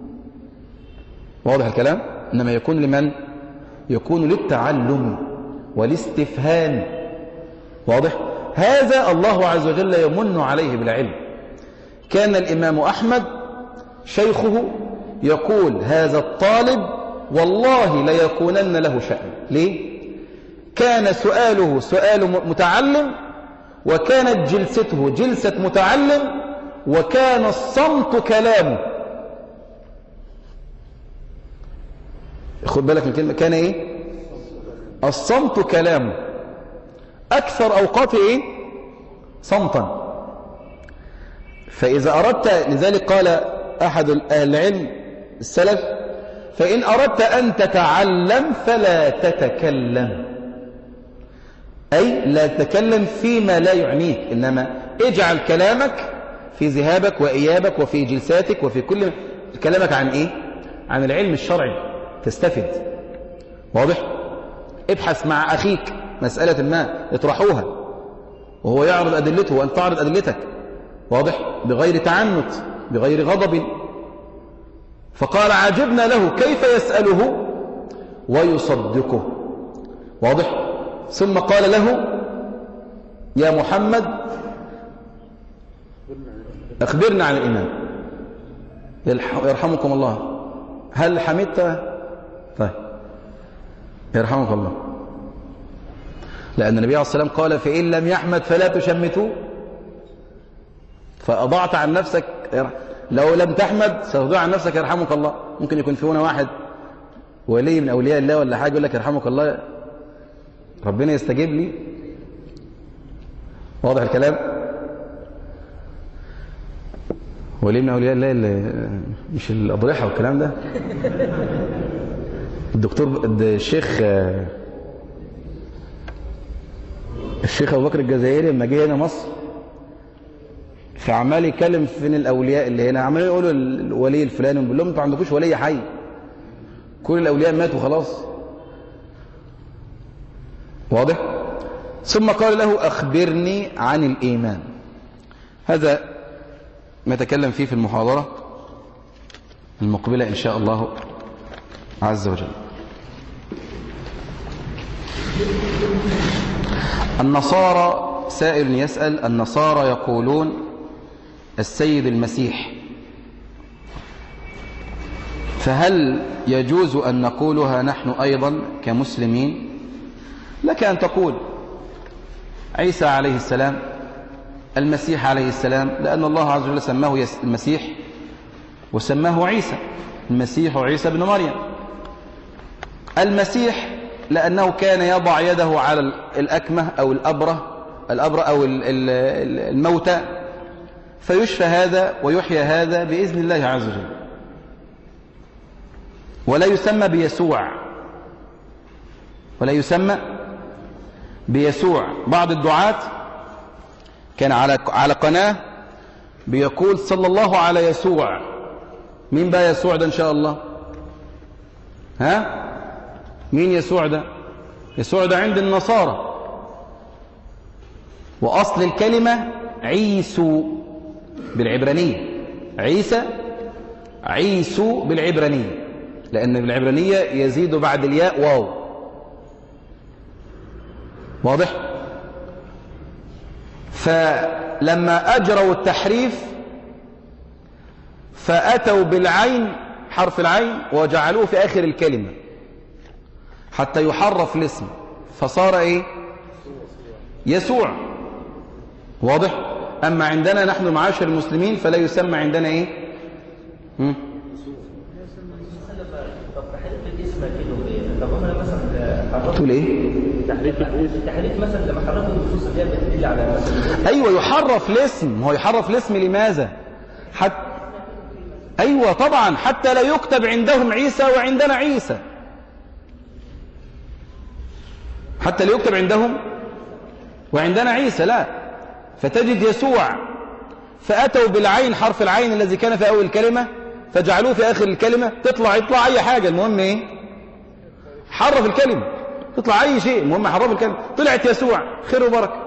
واضح الكلام؟ إنما يكون لمن؟ يكون للتعلم والاستفهام. واضح؟ هذا الله عز وجل يمن عليه بالعلم. كان الإمام أحمد شيخه يقول هذا الطالب والله ليكونن له شأن. ليه؟ كان سؤاله سؤال متعلم، وكانت جلسته جلسة متعلم، وكان الصمت كلامه. خد بالك من كلمة كان ايه؟ الصمت كلامه. أكثر أوقاته ايه؟ صمتا. فإذا أردت، لذلك قال أحد أهل العلم السلف فإن أردت أن تتعلم فلا تتكلم، أي لا تتكلم فيما لا يعنيك، إنما اجعل كلامك في ذهابك وإيابك وفي جلساتك وفي كل كلامك عن إيه؟ عن العلم الشرعي تستفد. واضح؟ ابحث مع أخيك مسألة ما يطرحوها وهو يعرض أدلته وأن تعرض أدلتك. واضح؟ بغير تعنت، بغير غضب. فقال عجبنا له كيف يسأله ويصدقه. واضح؟ ثم قال له يا محمد أخبرنا عن الإيمان. يرحمكم الله، هل حمدت؟ طيب يرحمك الله. لأن النبي عليه الصلاة والسلام قال فإن لم يحمد فلا تشمتوا، فأضعت عن نفسك. لو لم تحمد ستضيع عن نفسك يرحمك الله. ممكن يكون في هنا واحد ولي من أولياء الله ولا حاجة يقول لك يرحمك الله، ربنا يستجيب لي. واضح الكلام؟ ولي من أولياء الله اللي مش الأضرحة والكلام ده. الدكتور الشيخ أبو بكر الجزائري لما جه هنا مصر فعمال يتكلم فين الأولياء اللي هنا، عمال يقولوا الولي الفلاني، بيقول لهم انتوا ما عندكوش ولي حي، كل الأولياء ماتوا خلاص. واضح؟ ثم قال له أخبرني عن الإيمان. هذا ما تكلم فيه في المحاضرة المقبلة إن شاء الله عز وجل. النصارى، سائل يسأل، النصارى يقولون السيد المسيح، فهل يجوز أن نقولها نحن أيضا كمسلمين؟ لك أن تقول عيسى عليه السلام، المسيح عليه السلام، لأن الله عز وجل سماه المسيح وسماه عيسى، المسيح وعيسى بن مريم. المسيح لأنه كان يضع يده على الأكمة أو الأبرة أو الموتى فيشفى هذا ويحيى هذا بإذن الله عز وجل، ولا يسمى بيسوع، ولا يسمى بيسوع. بعض الدعاة كان على قناة بيقول صلى الله على يسوع. مين بقى يسوع ده إن شاء الله؟ ها؟ مين يسوع ده؟ يسوع ده عند النصارى، وأصل الكلمة عيسو بالعبرانية، عيسو بالعبرانية، لأن بالعبرانية يزيد بعد الياء واو. واضح؟ فلما أجروا التحريف فأتوا بالعين، حرف العين، وجعلوه في آخر الكلمة حتى يحرف الاسم فصار إيه؟ يسوع. واضح؟ أما عندنا نحن معاشر المسلمين فلا يسمى عندنا إيه؟ تقول إيه؟ تحريف مثلا لما حرفوا النصوص اللي هي بتدل على مثلا. أيوة يحرف الاسم. هو يحرف الاسم لماذا؟ أيوة طبعا حتى لا يكتب عندهم عيسى وعندنا عيسى، حتى لا يكتب عندهم وعندنا عيسى، لا. فتجد يسوع فأتوا بالعين، حرف العين الذي كان في أول الكلمة فجعلوه في آخر الكلمة، يطلع أي حاجة، المهم إيه؟ حرف الكلمة، تطلع أي شيء، المهم حرف الكلمة، طلعت يسوع، خير وبركة.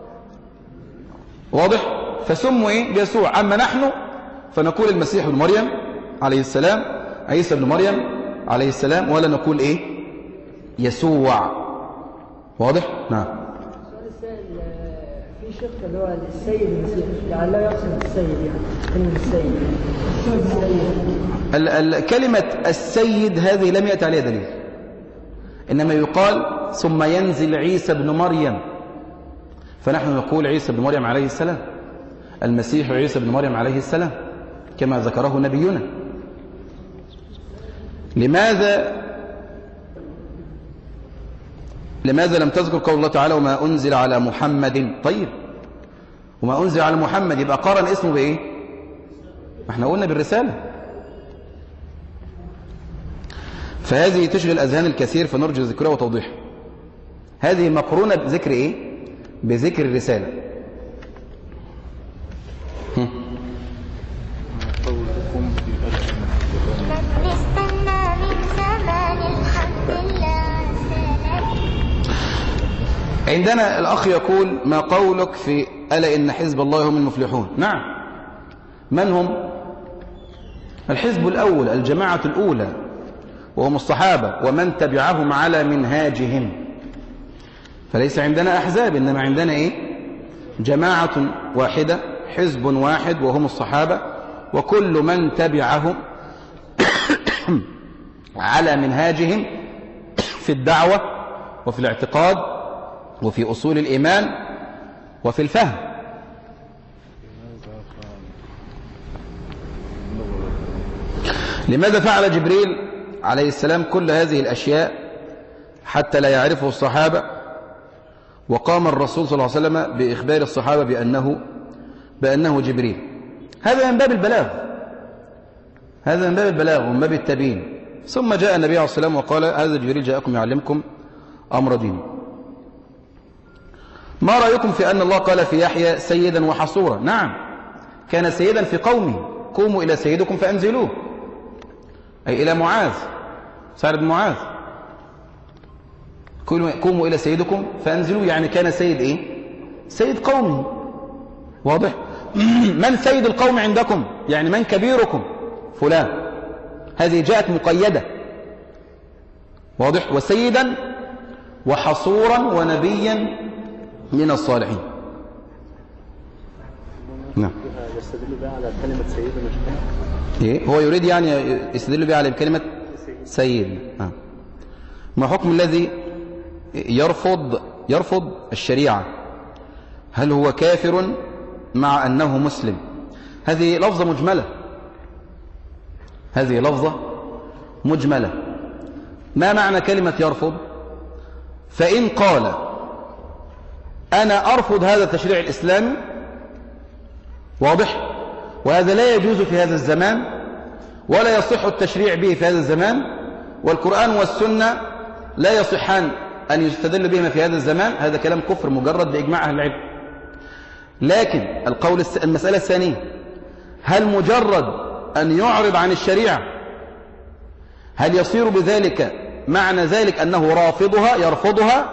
واضح؟ فسموا إيه؟ يسوع. أما نحن فنقول المسيح ابن مريم عليه السلام، عيسى ابن مريم عليه السلام، ولا نقول إيه؟ يسوع. واضح؟ نعم. في شق اللي هو السيد المسيح، يعني لا يقصد السيد، يعني كلمة السيد. كلمة السيد هذه لم يأتي عليها دليل، إنما يقال ثم ينزل عيسى ابن مريم، فنحن نقول عيسى ابن مريم عليه السلام، المسيح عيسى ابن مريم عليه السلام كما ذكره نبينا. لماذا لم تذكر قول الله تعالى وما أنزل على محمد؟ طيب وما أنزل على محمد يبقى قارن اسمه بإيه؟ احنا قلنا بالرسالة. فهذه تشغل أذهان الكثير فنرجو ذكرها وتوضيحها. هذه مقرونة بذكر إيه؟ بذكر الرسالة. عندنا الأخ يقول ما قولك في ألا إن حزب الله هم المفلحون؟ نعم. من هم؟ الحزب الأول، الجماعة الأولى، وهم الصحابة ومن تبعهم على منهاجهم. فليس عندنا أحزاب، إنما عندنا إيه؟ جماعة واحدة، حزب واحد، وهم الصحابة وكل من تبعهم على منهاجهم في الدعوة وفي الاعتقاد وفي أصول الإيمان وفي الفهم. لماذا فعل جبريل عليه السلام كل هذه الأشياء حتى لا يعرفه الصحابة، وقام الرسول صلى الله عليه وسلم بإخبار الصحابة بأنه جبريل؟ هذا من باب البلاغ، هذا من باب البلاغ ومن باب التبيين. ثم جاء النبي عليه الصلاة والسلام وقال هذا جبريل جاءكم يعلمكم أمر دين. ما رأيكم في أن الله قال في يحيى سيدا وحصورا؟ نعم، كان سيدا في قومه، قوموا إلى سيدكم فأنزلوه، أي إلى معاذ، سعد بن معاذ، قوموا إلى سيدكم فأنزلوه، يعني كان سيد إيه؟ سيد قومه. واضح؟ من سيد القوم عندكم؟ يعني من كبيركم؟ فلان. هذه جاءت مقيدة. واضح؟ وسيدا وحصورا ونبيا من الصالحين. نعم. يستدل بها على كلمة سيد إيه؟ هو يريد يعني يستدل بها على كلمة سيد. ما حكم الذي يرفض الشريعة؟ هل هو كافر مع أنه مسلم؟ هذه لفظة مجملة، هذه لفظة مجملة. ما معنى كلمة يرفض؟ فإن قال أنا أرفض هذا التشريع الإسلامي، واضح، وهذا لا يجوز في هذا الزمان ولا يصح التشريع به في هذا الزمان، والقرآن والسنة لا يصحان أن يستدل بهما في هذا الزمان، هذا كلام كفر مجرد بإجماع أهل العلم. لكن المسألة الثانية، هل مجرد أن يعرض عن الشريعة هل يصير بذلك معنى ذلك أنه رافضها يرفضها؟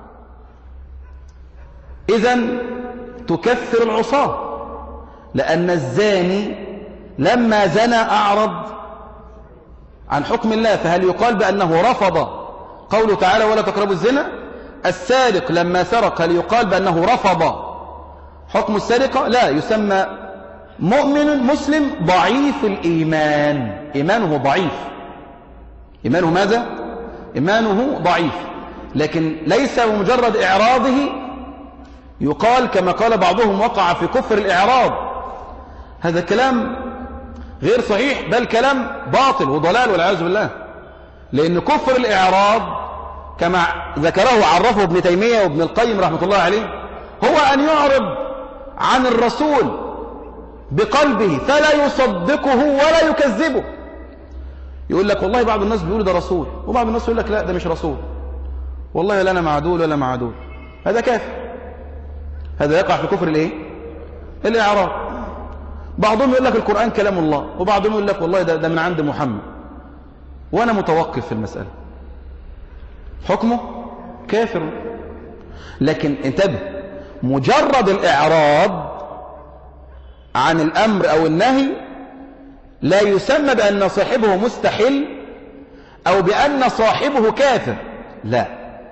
إذن تكفر العصاة، لأن الزاني لما زنى أعرض عن حكم الله، فهل يقال بأنه رفض قوله تعالى ولا تقربوا الزنا؟ السارق لما سرق هل يقال بأنه رفض حكم السرقة؟ لا، يسمى مؤمن مسلم ضعيف الإيمان، إيمانه ضعيف، إيمانه ماذا؟ إيمانه ضعيف، لكن ليس بمجرد إعراضه يقال كما قال بعضهم وقع في كفر الإعراض. هذا كلام غير صحيح، بل كلام باطل وضلال والعياذ بالله، لأن كفر الإعراض كما ذكره عرفه ابن تيمية وابن القيم رحمة الله عليه هو أن يعرض عن الرسول بقلبه فلا يصدقه ولا يكذبه. يقول لك والله بعض الناس بيقول ده رسول، وبعض الناس يقول لك لا ده مش رسول، والله لا أنا مع دول ولا مع دول، هذا كافر، هذا يقع في كفر الايه؟ الإعراض. بعضهم يقول لك القرآن كلام الله، وبعضهم يقول لك والله ده من عند محمد، وأنا متوقف في المسألة، حكمه كافر. لكن انتبه، مجرد الإعراض عن الأمر أو النهي لا يسمى بأن صاحبه مستحل أو بأن صاحبه كافر، لا،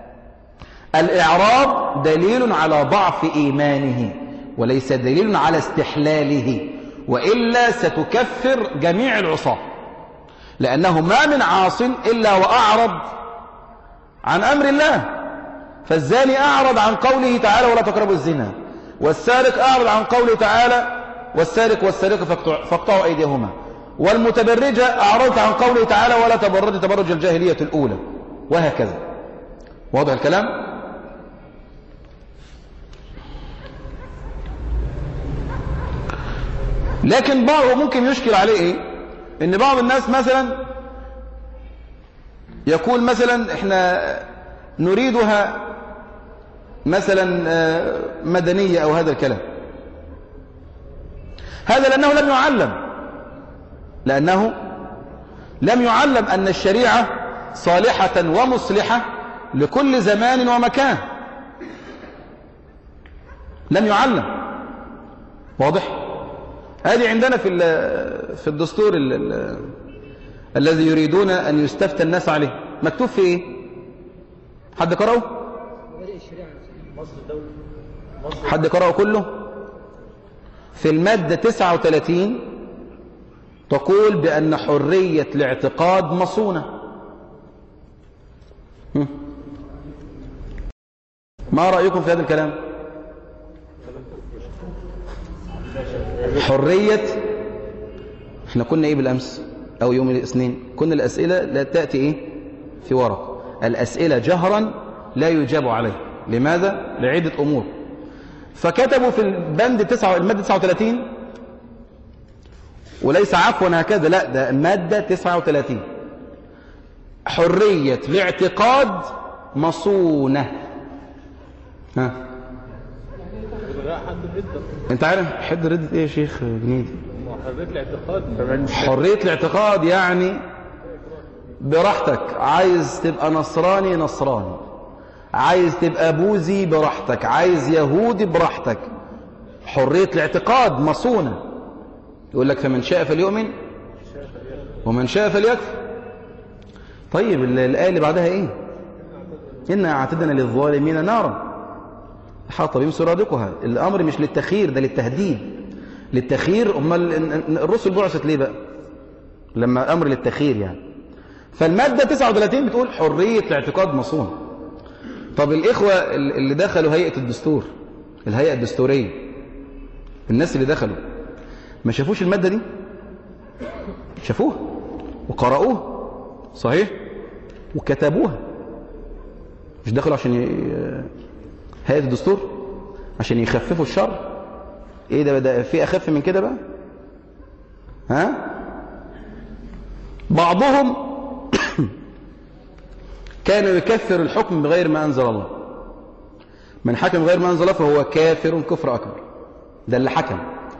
الإعراض دليل على ضعف إيمانه وليس دليل على استحلاله، وإلا ستكفر جميع العصاة، لأنه ما من عاص إلا وأعرض عن أمر الله. فالزاني أعرض عن قوله تعالى ولا تقربوا الزنا، والسارق أعرض عن قوله تعالى والسارق والسارقة فاقطعوا أيديهما، والمتبرجة أعرضت عن قوله تعالى ولا تبرج تبرج الجاهلية الأولى، وهكذا. واضح الكلام؟ لكن بعض ممكن يشكل عليه ايه؟ ان بعض الناس مثلا يقول مثلا احنا نريدها مثلا مدنية او هذا الكلام، هذا لأنه لم يعلم أن الشريعة صالحة ومصلحة لكل زمان ومكان، لم يعلم. واضح؟ هذه عندنا في الدستور الذي يريدون أن يستفتى الناس عليه مكتوب في إيه؟ حد قرأه؟ حد قرأه كله؟ في المادة 39 تقول بأن حرية الاعتقاد مصونة. ما رأيكم في هذا الكلام؟ حرية، احنا كنا ايه بالأمس أو يوم الاثنين؟ كنا الأسئلة لا تأتي ايه في ورق، الأسئلة جهرا لا يجاب عليه. لماذا؟ لعدة أمور. فكتبوا في البند المادة 39، وليس عفوا هكذا، لا، ده المادة 39 حرية الاعتقاد مصونة. ها انت عارف حد ردة ايه يا شيخ جنيدي؟ حرية الاعتقاد يعني براحتك، عايز تبقى نصراني، عايز تبقى بوذي براحتك، عايز يهودي براحتك، حرية الاعتقاد مصونة. يقول لك فمن شاء فليؤمن ومن شاء فليكفر. طيب الآية اللي بعدها ايه؟ إنا أعتدنا للظالمين نارا حاط بهم سرادقها. الأمر مش للتخيير، ده للتهديد، للتخيير. أمال الرسل بعثت ليه بقى لما أمر للتخيير يعني؟ فالمادة 39 بتقول حرية الاعتقاد مصونة. طب الإخوة اللي دخلوا هيئة الدستور، الهيئة الدستورية، الناس اللي دخلوا ما شافوش المادة دي؟ شافوها وقرأوها صحيح؟ وكتبوها، مش دخلوا عشان هيئة الدستور عشان يخففوا الشر. ايه ده في اخف من كده بقى؟ ها؟ بعضهم كان يكفر الحكم بغير ما انزل الله. من حكم بغير ما انزل الله فهو كافر كفر اكبر. ده اللي حكم.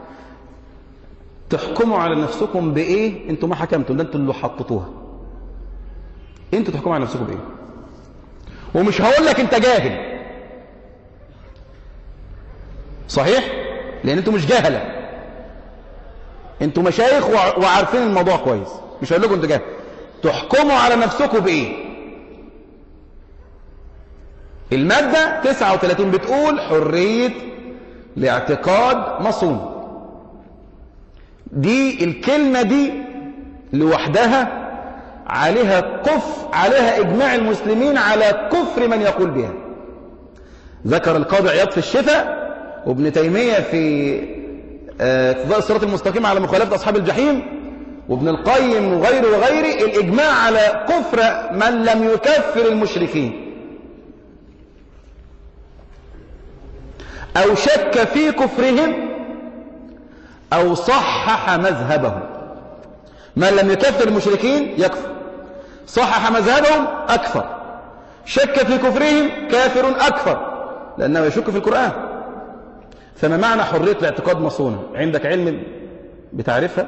تحكموا على نفسكم بايه؟ انتوا ما حكمتم، ده انتوا اللي حطيتوها. انتوا تحكموا على نفسكم بايه؟ ومش هقول لك انت جاهل، صحيح؟ لان انتوا مش جاهله، انتوا مشايخ وعارفين الموضوع كويس. مش هقول لكم انتوا جاهل. تحكموا على نفسكم بايه؟ المادة 39 بتقول حرية الاعتقاد مصون. دي الكلمة دي لوحدها عليها إجماع المسلمين على كفر من يقول بها. ذكر القاضي عياض في الشفاء، وابن تيمية في اقتضاء الصراط المستقيم على مخالفة أصحاب الجحيم، وابن القيم وغيره الإجماع على كفر من لم يكفر المشركين أو شك في كفرهم أو صحح مذهبهم. من لم يكفر المشركين يكفر، صحح مذهبهم أكفر، شك في كفرهم كافر أكفر، لأنه يشك في القرآن. فما معنى حرية الاعتقاد مصونة؟ عندك علم بتعرفها؟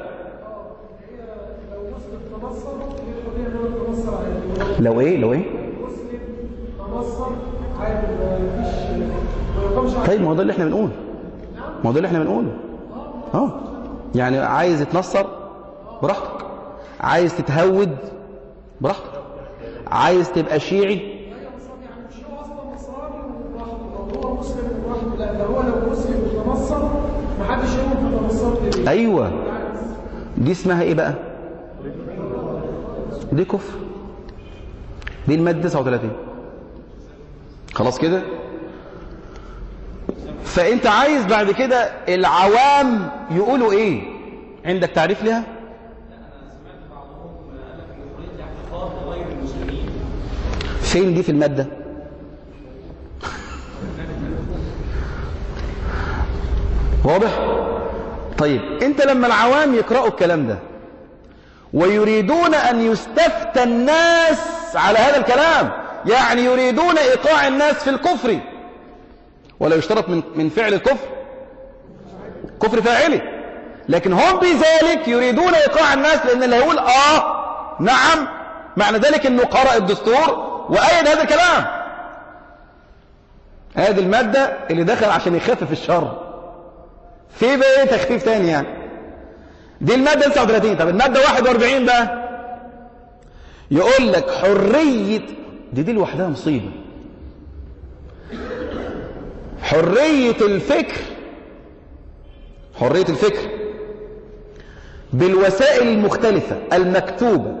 لو ايه طيب ما هو ده اللي احنا بنقوله. يعني عايز تتنصر براحتك، عايز تتهود براحتك، عايز تبقى شيعي ايوه. دي اسمها ايه بقى؟ دي كفر. دي المادة 39. خلاص كده. فانت عايز بعد كده العوام يقولوا ايه؟ عندك تعريف لها؟ فين دي في المادة؟ واضح؟ طيب انت لما العوام يقرأوا الكلام ده ويريدون ان يستفتى الناس على هذا الكلام، يعني يريدون ايقاع الناس في الكفر، ولا يشترط من فعل الكفر كفر فاعله، لكن هم بذلك يريدون ايقاع الناس، لان اللي هيقول نعم معنى ذلك انه قرأ الدستور وايد هذا الكلام. هذه المادة اللي دخل عشان يخفف الشر. في بقى تخفيف تاني يعني. دي المادة 39. طب المادة 41 بقى يقول لك حرية، دي لوحدها مصيبة. حرية الفكر بالوسائل المختلفة المكتوبة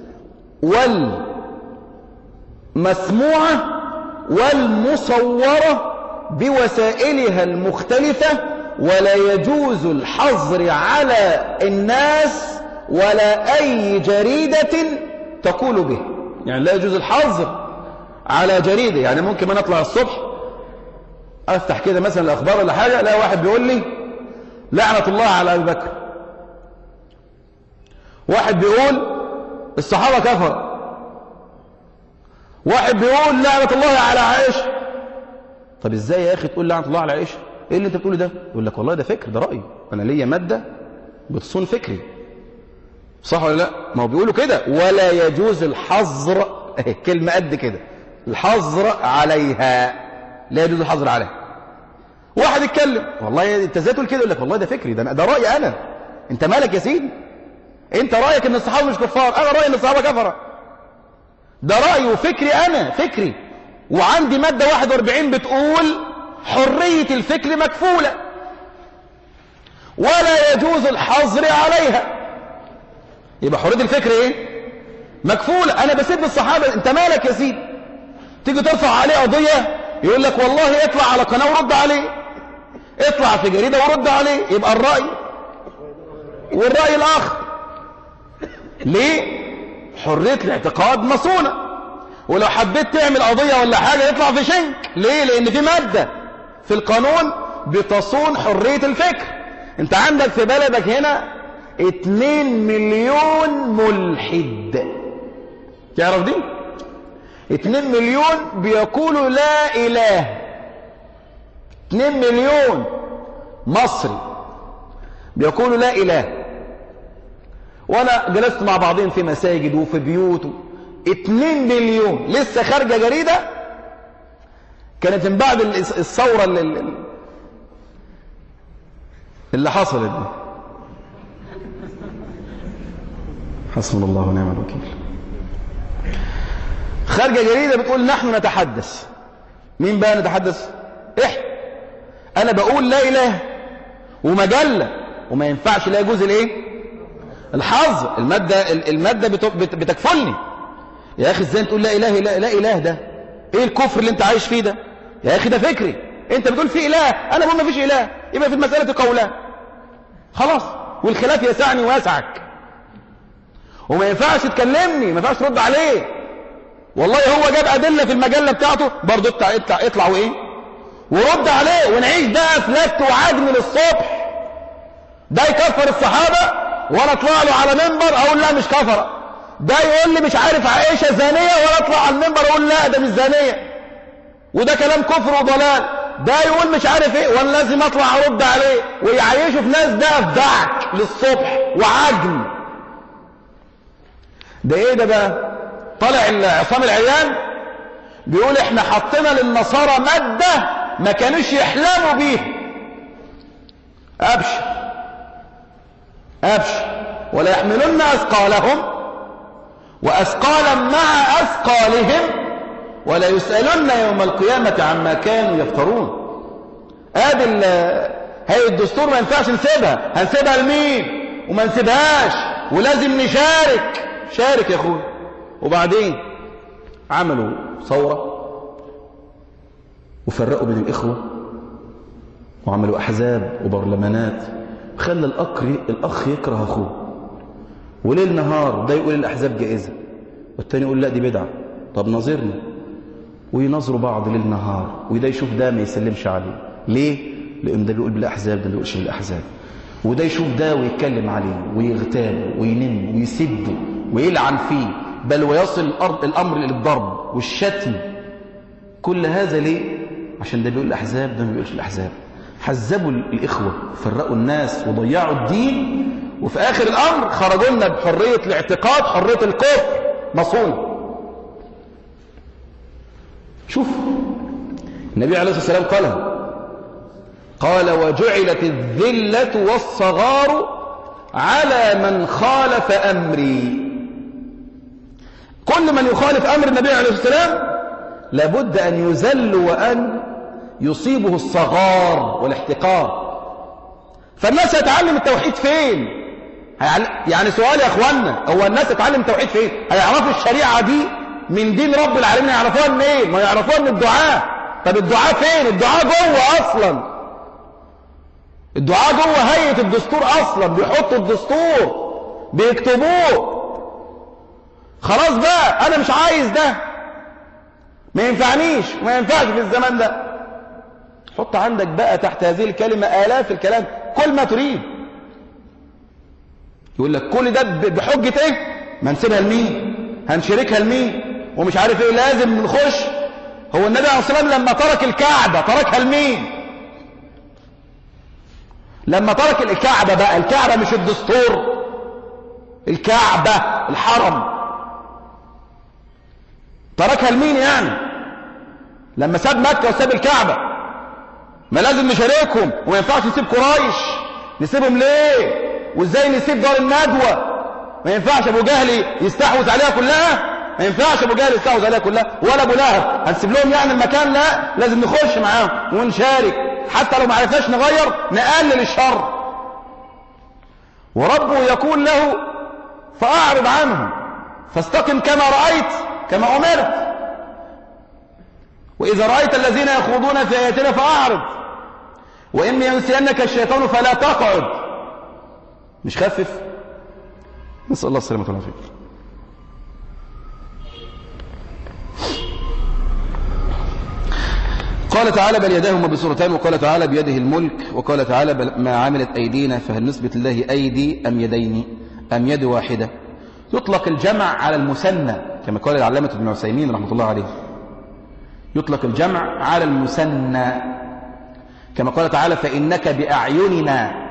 والمسموعة والمصورة بوسائلها المختلفة، ولا يجوز الحظر على الناس ولا أي جريدة تقول به. يعني لا يجوز الحظر على جريدة. يعني ممكن ما نطلع الصبح أفتح كده مثلا الأخبار ولا حاجة، لا واحد بيقول لي لعنة الله على أبي بكر، واحد بيقول الصحابة كفر، واحد بيقول لعنة الله على عائشة. طب ازاي يا أخي تقول لعنة الله على عائشة؟ ايه اللي انت بتقوله ده؟ يقول لك والله ده فكر، ده رأي، انا ليا مادة بتصون فكري، صح ولا لا؟ ما هو بيقولوا كده ولا يجوز الحظر، كلمة قد كده، الحظر عليها، لا يجوز الحظر عليها. واحد يتكلم والله انت ازاي تقول كده؟ يقول لك والله ده فكري، ده رأيي انا. انت مالك يا سيدي؟ انت رأيك ان الصحابة مش كفار، انا رأيي ان الصحابة كفرة. ده رأيي وفكري، انا فكري، وعندي مادة 41 بتقول حرية الفكر مكفولة ولا يجوز الحظر عليها. يبقى حرية الفكر ايه؟ مكفولة. انا بسيب الصحابة، انت مالك يا سيدي؟ تيجي ترفع عليه قضية يقول لك والله اطلع على قناة ورد عليه، اطلع في جريدة ورد عليه. يبقى الرأي والرأي الآخر. ليه؟ حرية الاعتقاد مصونة. ولو حبيت تعمل قضية ولا حاجة يطلع في شنك. ليه؟ لأن في مادة في القانون بتصون حرية الفكر. انت عندك في بلدك هنا 2 مليون ملحد، تعرف دي؟ 2 مليون بيقولوا لا إله. 2 مليون مصري بيقولوا لا إله. وانا جلست مع بعضهم في مساجد وفي بيوت. 2 مليون. لسه خارجة جريدة كانت من بعد الثورة اللي حصلت دي. حسبنا الله ونعم الوكيل. خارجة جريدة بتقول نحن نتحدث. مين بقى نتحدث؟ انا بقول لا إله ومجلة وما ينفعش، لا يجوز الايه؟ الحظر. المادة بتكفلني. يا اخي ازاي تقول لا اله؟ لا اله ده ايه الكفر اللي انت عايش فيه ده يا اخي؟ ده فكري. انت بتقول في اله، انا بقول ما فيش اله، يبقى في المسألة قولان خلاص، والخلاف يسعني ويسعك، وما ينفعش تكلمني، ما ينفعش ترد عليه. والله هو جاب أدلة في المجلة بتاعته برضو اطلع وايه ورد عليه، ونعيش بقى فلت وعجن للصبح. ده يكفر الصحابة ولا اطلع له على منبر اقول لا مش كفر. ده يقول لي مش عارف عائشة زانية ولا اطلع على المنبر اقول لا ده مش زانية، وده كلام كفر وضلال. ده يقول مش عارف ايه وانا لازم اطلع ارد عليه، ويعيشوا في ناس ده في دعك للصبح وعجن. ده ايه ده بقى؟ طالع عصام العيان بيقول احنا حطينا للنصارى مادة ما كانوش يحلموا بيها. أبشر ولا يحملن أثقالهم وأثقالا مع أثقالهم ولا يسألن يوم القيامة عما كانوا يفترون. هاي الدستور ما ينفعش نسيبها. هنسيبها لمين؟ وما نسيبهاش، ولازم شارك يا أخوي. وبعدين عملوا ثورة وفرقوا بين الإخوة وعملوا أحزاب وبرلمانات، خلى الأخ يكره أخوه، وليل نهار ده يقول الأحزاب جائزة والتاني يقول لا دي بدعة. طب نظرنا، وينظروا بعض ليل نهار، وده يشوف ده ما يسلمش عليه. ليه؟ لأن ده بيقول بالأحزاب ده بيقولش بالأحزاب، وده يشوف ده ويتكلم عليه ويغتابه وينم ويسبه ويلعن فيه، بل ويصل الأمر للضرب والشتم. كل هذا ليه؟ عشان ده بيقول الأحزاب ده ما بيقولش الأحزاب. حزبوا الإخوة، فرقوا الناس وضيعوا الدين، وفي آخر الأمر خرجوا لنا بحرية الاعتقاد، حرية الكفر مصون. شوف النبي عليه الصلاة والسلام قال وجعلت الذلة والصغار على من خالف أمري. كل من يخالف أمر النبي عليه الصلاة والسلام لابد أن يذل وأن يصيبه الصغار والاحتقار. فالناس هتعلم التوحيد فين؟ يعني سؤال يا أخوانا، هو الناس هتعلم التوحيد فين؟ هيعرفوا الشريعة دي من دين رب العالمين، يعرفوها منين؟ ما يعرفوها من الدعاء. طب الدعاء فين؟ الدعاء جوه أصلا، الدعاء جوه هيئة الدستور أصلا، بيحطوا الدستور بيكتبوه. خلاص بقى أنا مش عايز ده، ما ينفعنيش وما ينفعش في الزمان ده. حط عندك بقى تحت هذه الكلمة آلاف الكلام، كل ما تريد. يقول لك كل ده بحجة ايه؟ ما نسيبها لمين؟ هنشاركها لمين؟ ومش عارف ايه، لازم نخش. هو النبي عليه الصلاة والسلام لما ترك الكعبة تركها لمين؟ لما ترك الكعبة بقى، الكعبة مش الدستور، الكعبة الحرم، تركها لمين يعني؟ لما ساب مكة وساب الكعبة، ما لازم نشاركهم. وما ينفعش نسيب قريش، نسيبهم ليه؟ وازاي نسيب دار الندوة؟ ما ينفعش ابو جهل يستحوذ عليها كلها، ما ينفعش ابو جهل يستحوذ عليها كلها، ولا ابو لهب. هنسيب لهم يعني المكان؟ لا، لازم نخش معاهم ونشارك، حتى لو ما عرفناش نغير نقلل الشر. وربه يقول له فأعرض عنهم فاستقم كما رأيت كما أمرت، وإذا رأيت الذين يخوضون في آياتنا فأعرض، وإن ينسينك الشيطان فلا تقعد. مش خفف؟ نسأل الله السلامة والعافية. قال تعالى بل يداه مبسوطتان، وقال تعالى بيده الملك، وقال تعالى بل ما عملت أيدينا، فهل نثبت الله أيدي أم يدين أم يد واحدة. يطلق الجمع على المثنى كما قال العلامة ابن عثيمين رحمة الله عليه، يطلق الجمع على المثنى كما قال تعالى فإنك بأعيننا.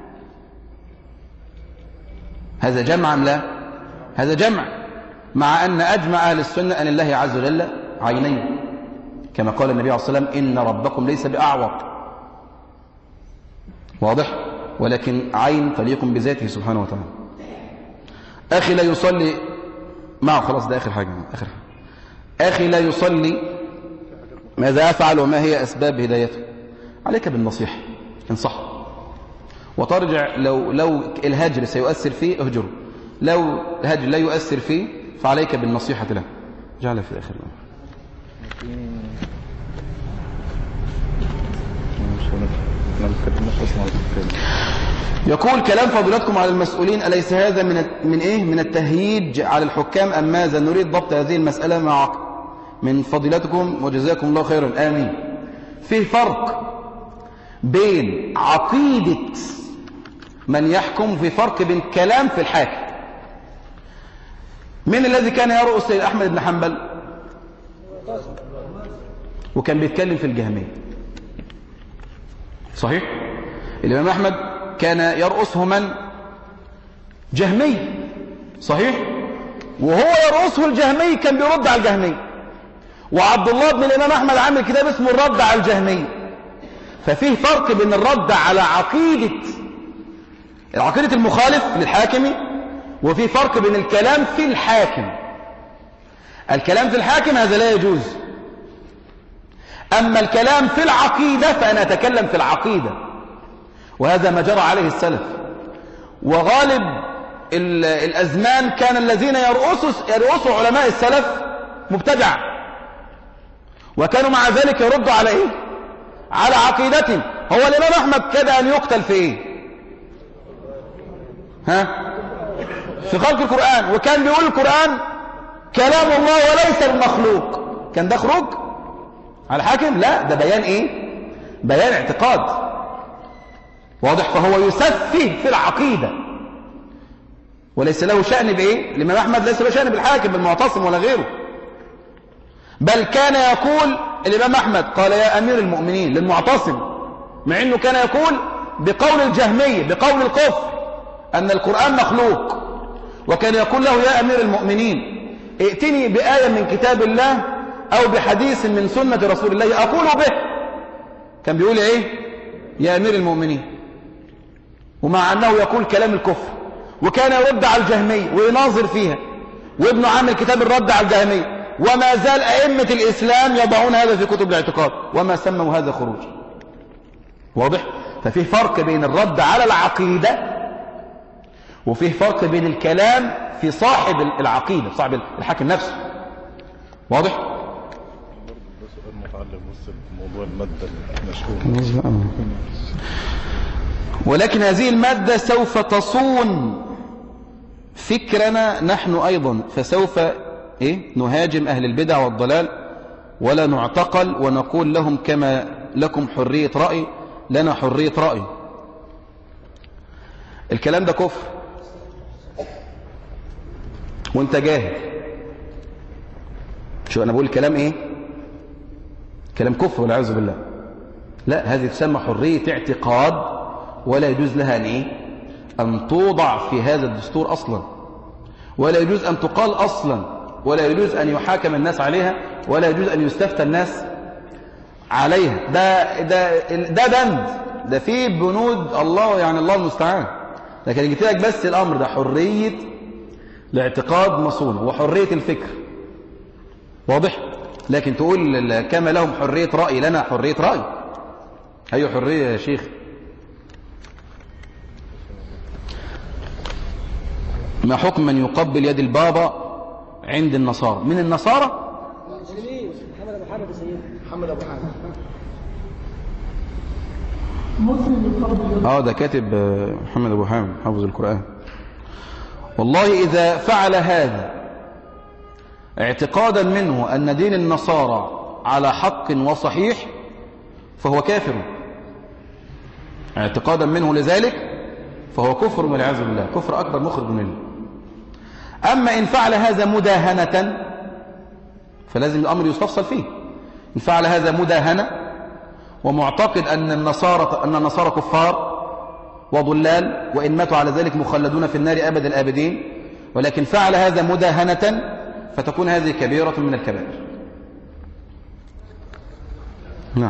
هذا جمع أم لا؟ هذا جمع، مع أن أجمع أهل السنة أن الله عز وجل عينين كما قال النبي عليه الصلاة والسلام إن ربكم ليس بأعور، واضح؟ ولكن عين تليق بذاته سبحانه وتعالى. أخي لا يصلي معه، خلاص ده آخر حاجة. أخي لا يصلي ماذا أفعل وما هي أسباب هدايته؟ عليك بالنصيحة، انصحه وترجع. لو الهجر سيؤثر فيه اهجره، لو الهجر لا يؤثر فيه فعليك بالنصيحة له. جعل في الآخر يقول كلام فضيلتكم على المسؤولين أليس هذا من التهييج على الحكام أم ماذا؟ نريد ضبط هذه المسألة من فضيلتكم وجزاكم الله خيرا. آمين. فيه فرق بين عقيدة من يحكم، في فرق بين كلام في الحاكم. من الذي كان يرأس أحمد بن حنبل وكان بيتكلم في الجهمية؟ صحيح؟ الإمام أحمد كان يرأسه من؟ جهمي، صحيح؟ وهو يرأسه الجهمي كان بيرد على الجهمي. وعبد الله بن الإمام أحمد عامل كتاب اسمه الرد على الجهمي. ففيه فرق بين الرد على العقيدة المخالف للحاكم، وفي فرق بين الكلام في الحاكم. الكلام في الحاكم هذا لا يجوز، أما الكلام في العقيدة فأنا أتكلم في العقيدة، وهذا ما جرى عليه السلف. وغالب الأزمان كان الذين يرؤسوا علماء السلف مبتدع، وكانوا مع ذلك يردوا على إيه؟ على عقيدتهم. هو الإمام أحمد كاد أن يقتل في إيه؟ في خلق القرآن، وكان بيقول القرآن كلام الله وليس المخلوق. كان ده خروج على الحاكم؟ لا، ده بيان إيه؟ بيان اعتقاد واضح. فهو يسفه في العقيدة وليس له شأن بإيه؟ الإمام أحمد ليس له شأن بالحاكم بالمعتصم ولا غيره، بل كان يقول الإمام أحمد قال يا أمير المؤمنين للمعتصم، مع أنه كان يقول بقول الجهمية بقول الكفر أن القرآن مخلوق، وكان يقول له يا أمير المؤمنين ائتني بآية من كتاب الله أو بحديث من سنة رسول الله أقول به. كان بيقول إيه؟ يا أمير المؤمنين، ومع أنه يقول كلام الكفر، وكان يرد على الجهمية ويناظر فيها، وابنه عامل كتاب الرد على الجهمية، وما زال أئمة الإسلام يضعون هذا في كتب الاعتقاد وما سموا هذا خروج. واضح؟ ففيه فرق بين الرد على العقيدة وفيه فرق بين الكلام في صاحب العقيدة، صاحب الحاكم نفسه. واضح؟ ده سؤال متعلق بس بموضوع المادة المشهورة، ولكن هذه المادة سوف تصون فكرنا نحن أيضا، فسوف نهاجم أهل البدع والضلال ولا نعتقل ونقول لهم كما لكم حرية رأي لنا حرية رأي. الكلام ده كفر وانت جاهل. شو أنا بقول الكلام إيه؟ كلام كفر والعياذ بالله. لا، هذه تسمى حرية اعتقاد، ولا يجوز لها أن توضع في هذا الدستور أصلا، ولا يجوز أن تقال أصلا، ولا يجوز أن يحاكم الناس عليها، ولا يجوز أن يستفتى الناس عليها. ده بند، ده فيه بنود الله، يعني الله المستعان. لكن جبت لك بس الأمر ده حرية الاعتقاد مصونة وحرية الفكر. واضح؟ لكن تقول كما لهم حرية رأي لنا حرية رأي، أي حرية يا شيخ؟ ما حكم من يقبل يد البابا عند النصارى؟ من النصارى؟ محمد أبو حامد ده كاتب محمد أبو حامد حافظ القرآن. والله إذا فعل هذا اعتقادا منه أن دين النصارى على حق وصحيح فهو كافر اعتقادا منه لذلك، فهو كفر والعياذ بالله، كفر أكبر مخرج منه. أما إن فعل هذا مداهنة فلازم الأمر يستفصل فيه. إن فعل هذا مداهنة ومعتقد أن النصارى كفار وضلال وإن ماتوا على ذلك مخلدون في النار أبد الآبدين، ولكن فعل هذا مداهنة فتكون هذه كبيرة من الكبائر. نعم.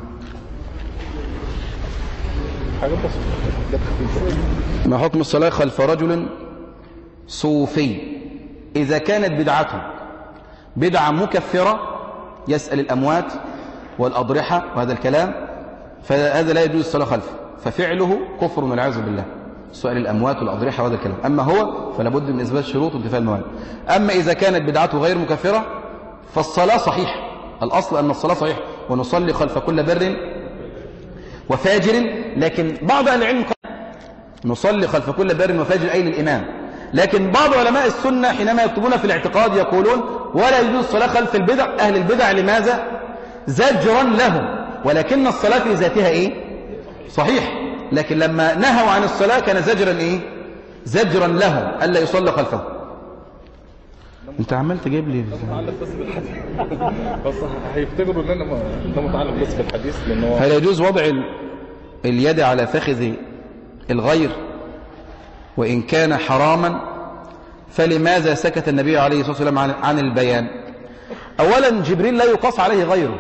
ما حكم الصلاة خلف رجل صوفي إذا كانت بدعته بدعة مكفرة يسأل الأموات والأضرحة وهذا الكلام، فهذا لا يجوز الصلاة خلفه، ففعله كفر والعياذ بالله، سؤال الأموات والأضرحة وهذا الكلام. أما هو فلا بد من إثبات شروط وانتفاء الموانع. أما إذا كانت بدعته غير مكفرة فالصلاة صحيحة، الأصل أن الصلاة صحيحة ونصلي خلف كل بر وفاجر، لكن بعض أهل العلم نصلي خلف كل بر وفاجر أي للإمام، لكن بعض علماء السنة حينما يكتبون في الاعتقاد يقولون ولا يجوز الصلاة خلف البدع أهل البدع. لماذا؟ زجرا لهم، ولكن الصلاة في ذاتها إيه؟ صحيح، لكن لما نهوا عن الصلاة كان زجرا إيه؟ زجرا لهم ألا يصلى خلفه. انت عمال تجيب لي متعلق بس بالحديث بس هيفتكروا ان انا متعلق بس بالحديث. لانه هل يجوز وضع اليد على فخذ الغير وإن كان حراما؟ فلماذا سكت النبي عليه الصلاة والسلام عن البيان؟ أولا جبريل لا يقاس عليه غيره.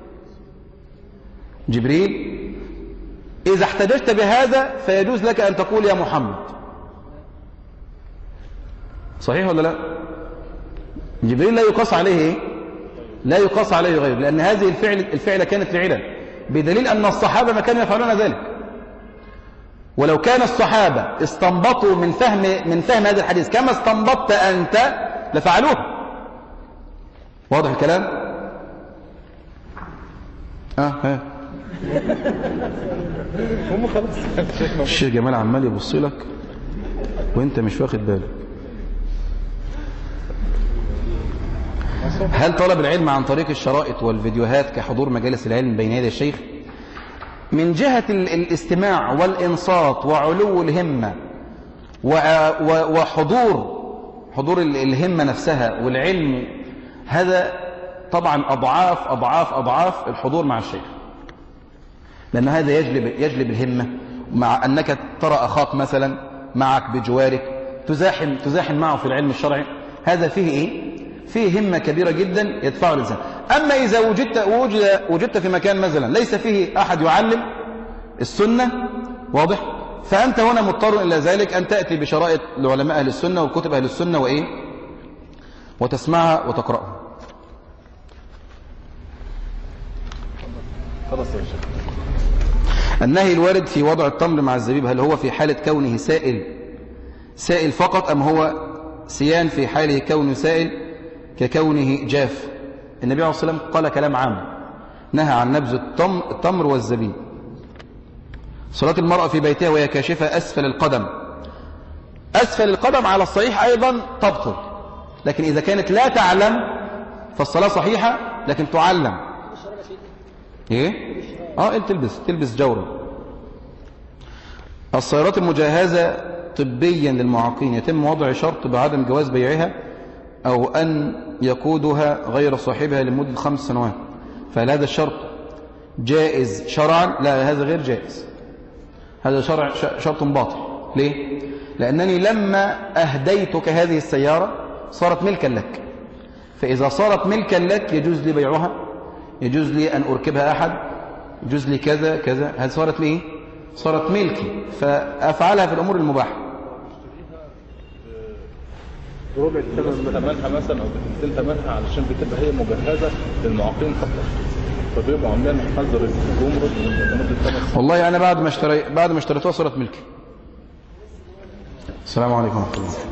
جبريل إذا احتججت بهذا فيجوز لك أن تقول يا محمد، صحيح ولا لا؟ جبريل لا يقاس عليه إيه؟ لا يقاس عليه غيره، لأن هذه الفعلة كانت لعلل، بدليل أن الصحابة ما كانوا يفعلون ذلك. ولو كان الصحابة استنبطوا من فهم هذا الحديث كما استنبطت أنت لفعلوه. واضح الكلام؟ ها هم خلاص. الشيخ جمال عمال يبص لك وانت مش واخد بالك. هل طلب العلم عن طريق الشرائط والفيديوهات كحضور مجالس العلم بين يدي الشيخ؟ من جهة الاستماع والإنصات وعلو الهمة وحضور الهمة نفسها والعلم، هذا طبعا أضعاف الحضور مع الشيخ، لأن هذا يجلب الهمة، مع أنك ترى أخاك مثلا معك بجوارك تزاحم معه في العلم الشرعي، هذا فيه إيه؟ فيه همة كبيرة جدا يدفعه الإنسان. أما إذا وجدت في مكان مثلا ليس فيه أحد يعلم السنة، واضح، فأنت هنا مضطر إلى ذلك أن تأتي بشرائط لعلماء أهل السنة وكتب أهل السنة وإيه، وتسمعها وتقرأها. خلاص يا شيخ. النهي الوارد في وضع التمر مع الزبيب هل هو في حالة كونه سائل فقط، أم هو سيان في حاله كونه سائل ككونه جاف؟ النبي عليه الصلاة والسلام قال كلام عام، نهى عن نبذ التمر والزبيب. صلاة المرأة في بيتها وهي كاشفة أسفل القدم على الصحيح أيضا تبطل، لكن إذا كانت لا تعلم فالصلاة صحيحة، لكن تعلم إيه؟ تلبس جورة. السيارات المجهزة طبيا للمعاقين يتم وضع شرط بعدم جواز بيعها أو أن يقودها غير صاحبها لمدة 5 سنوات، فهل هذا الشرط جائز شرعا؟ لا، هذا غير جائز، هذا شرط باطل. ليه؟ لأنني لما أهديتك هذه السيارة صارت ملكا لك، فإذا صارت ملكا لك يجوز لي بيعها، يجوز لي أن أركبها أحد، يجوز لي كذا كذا، هذه صارت لي صارت ملكي، فأفعلها في الأمور المباحة. ربع ثمنها مثلا او بتنزل ثمنها علشان بتبقى هي مجهزه للمعاقين فقط، فبيبقوا عاملين حظر الجمرك لمده 5 سنين. والله انا بعد ما اشتريتها صارت ملكي. السلام عليكم ورحمه الله.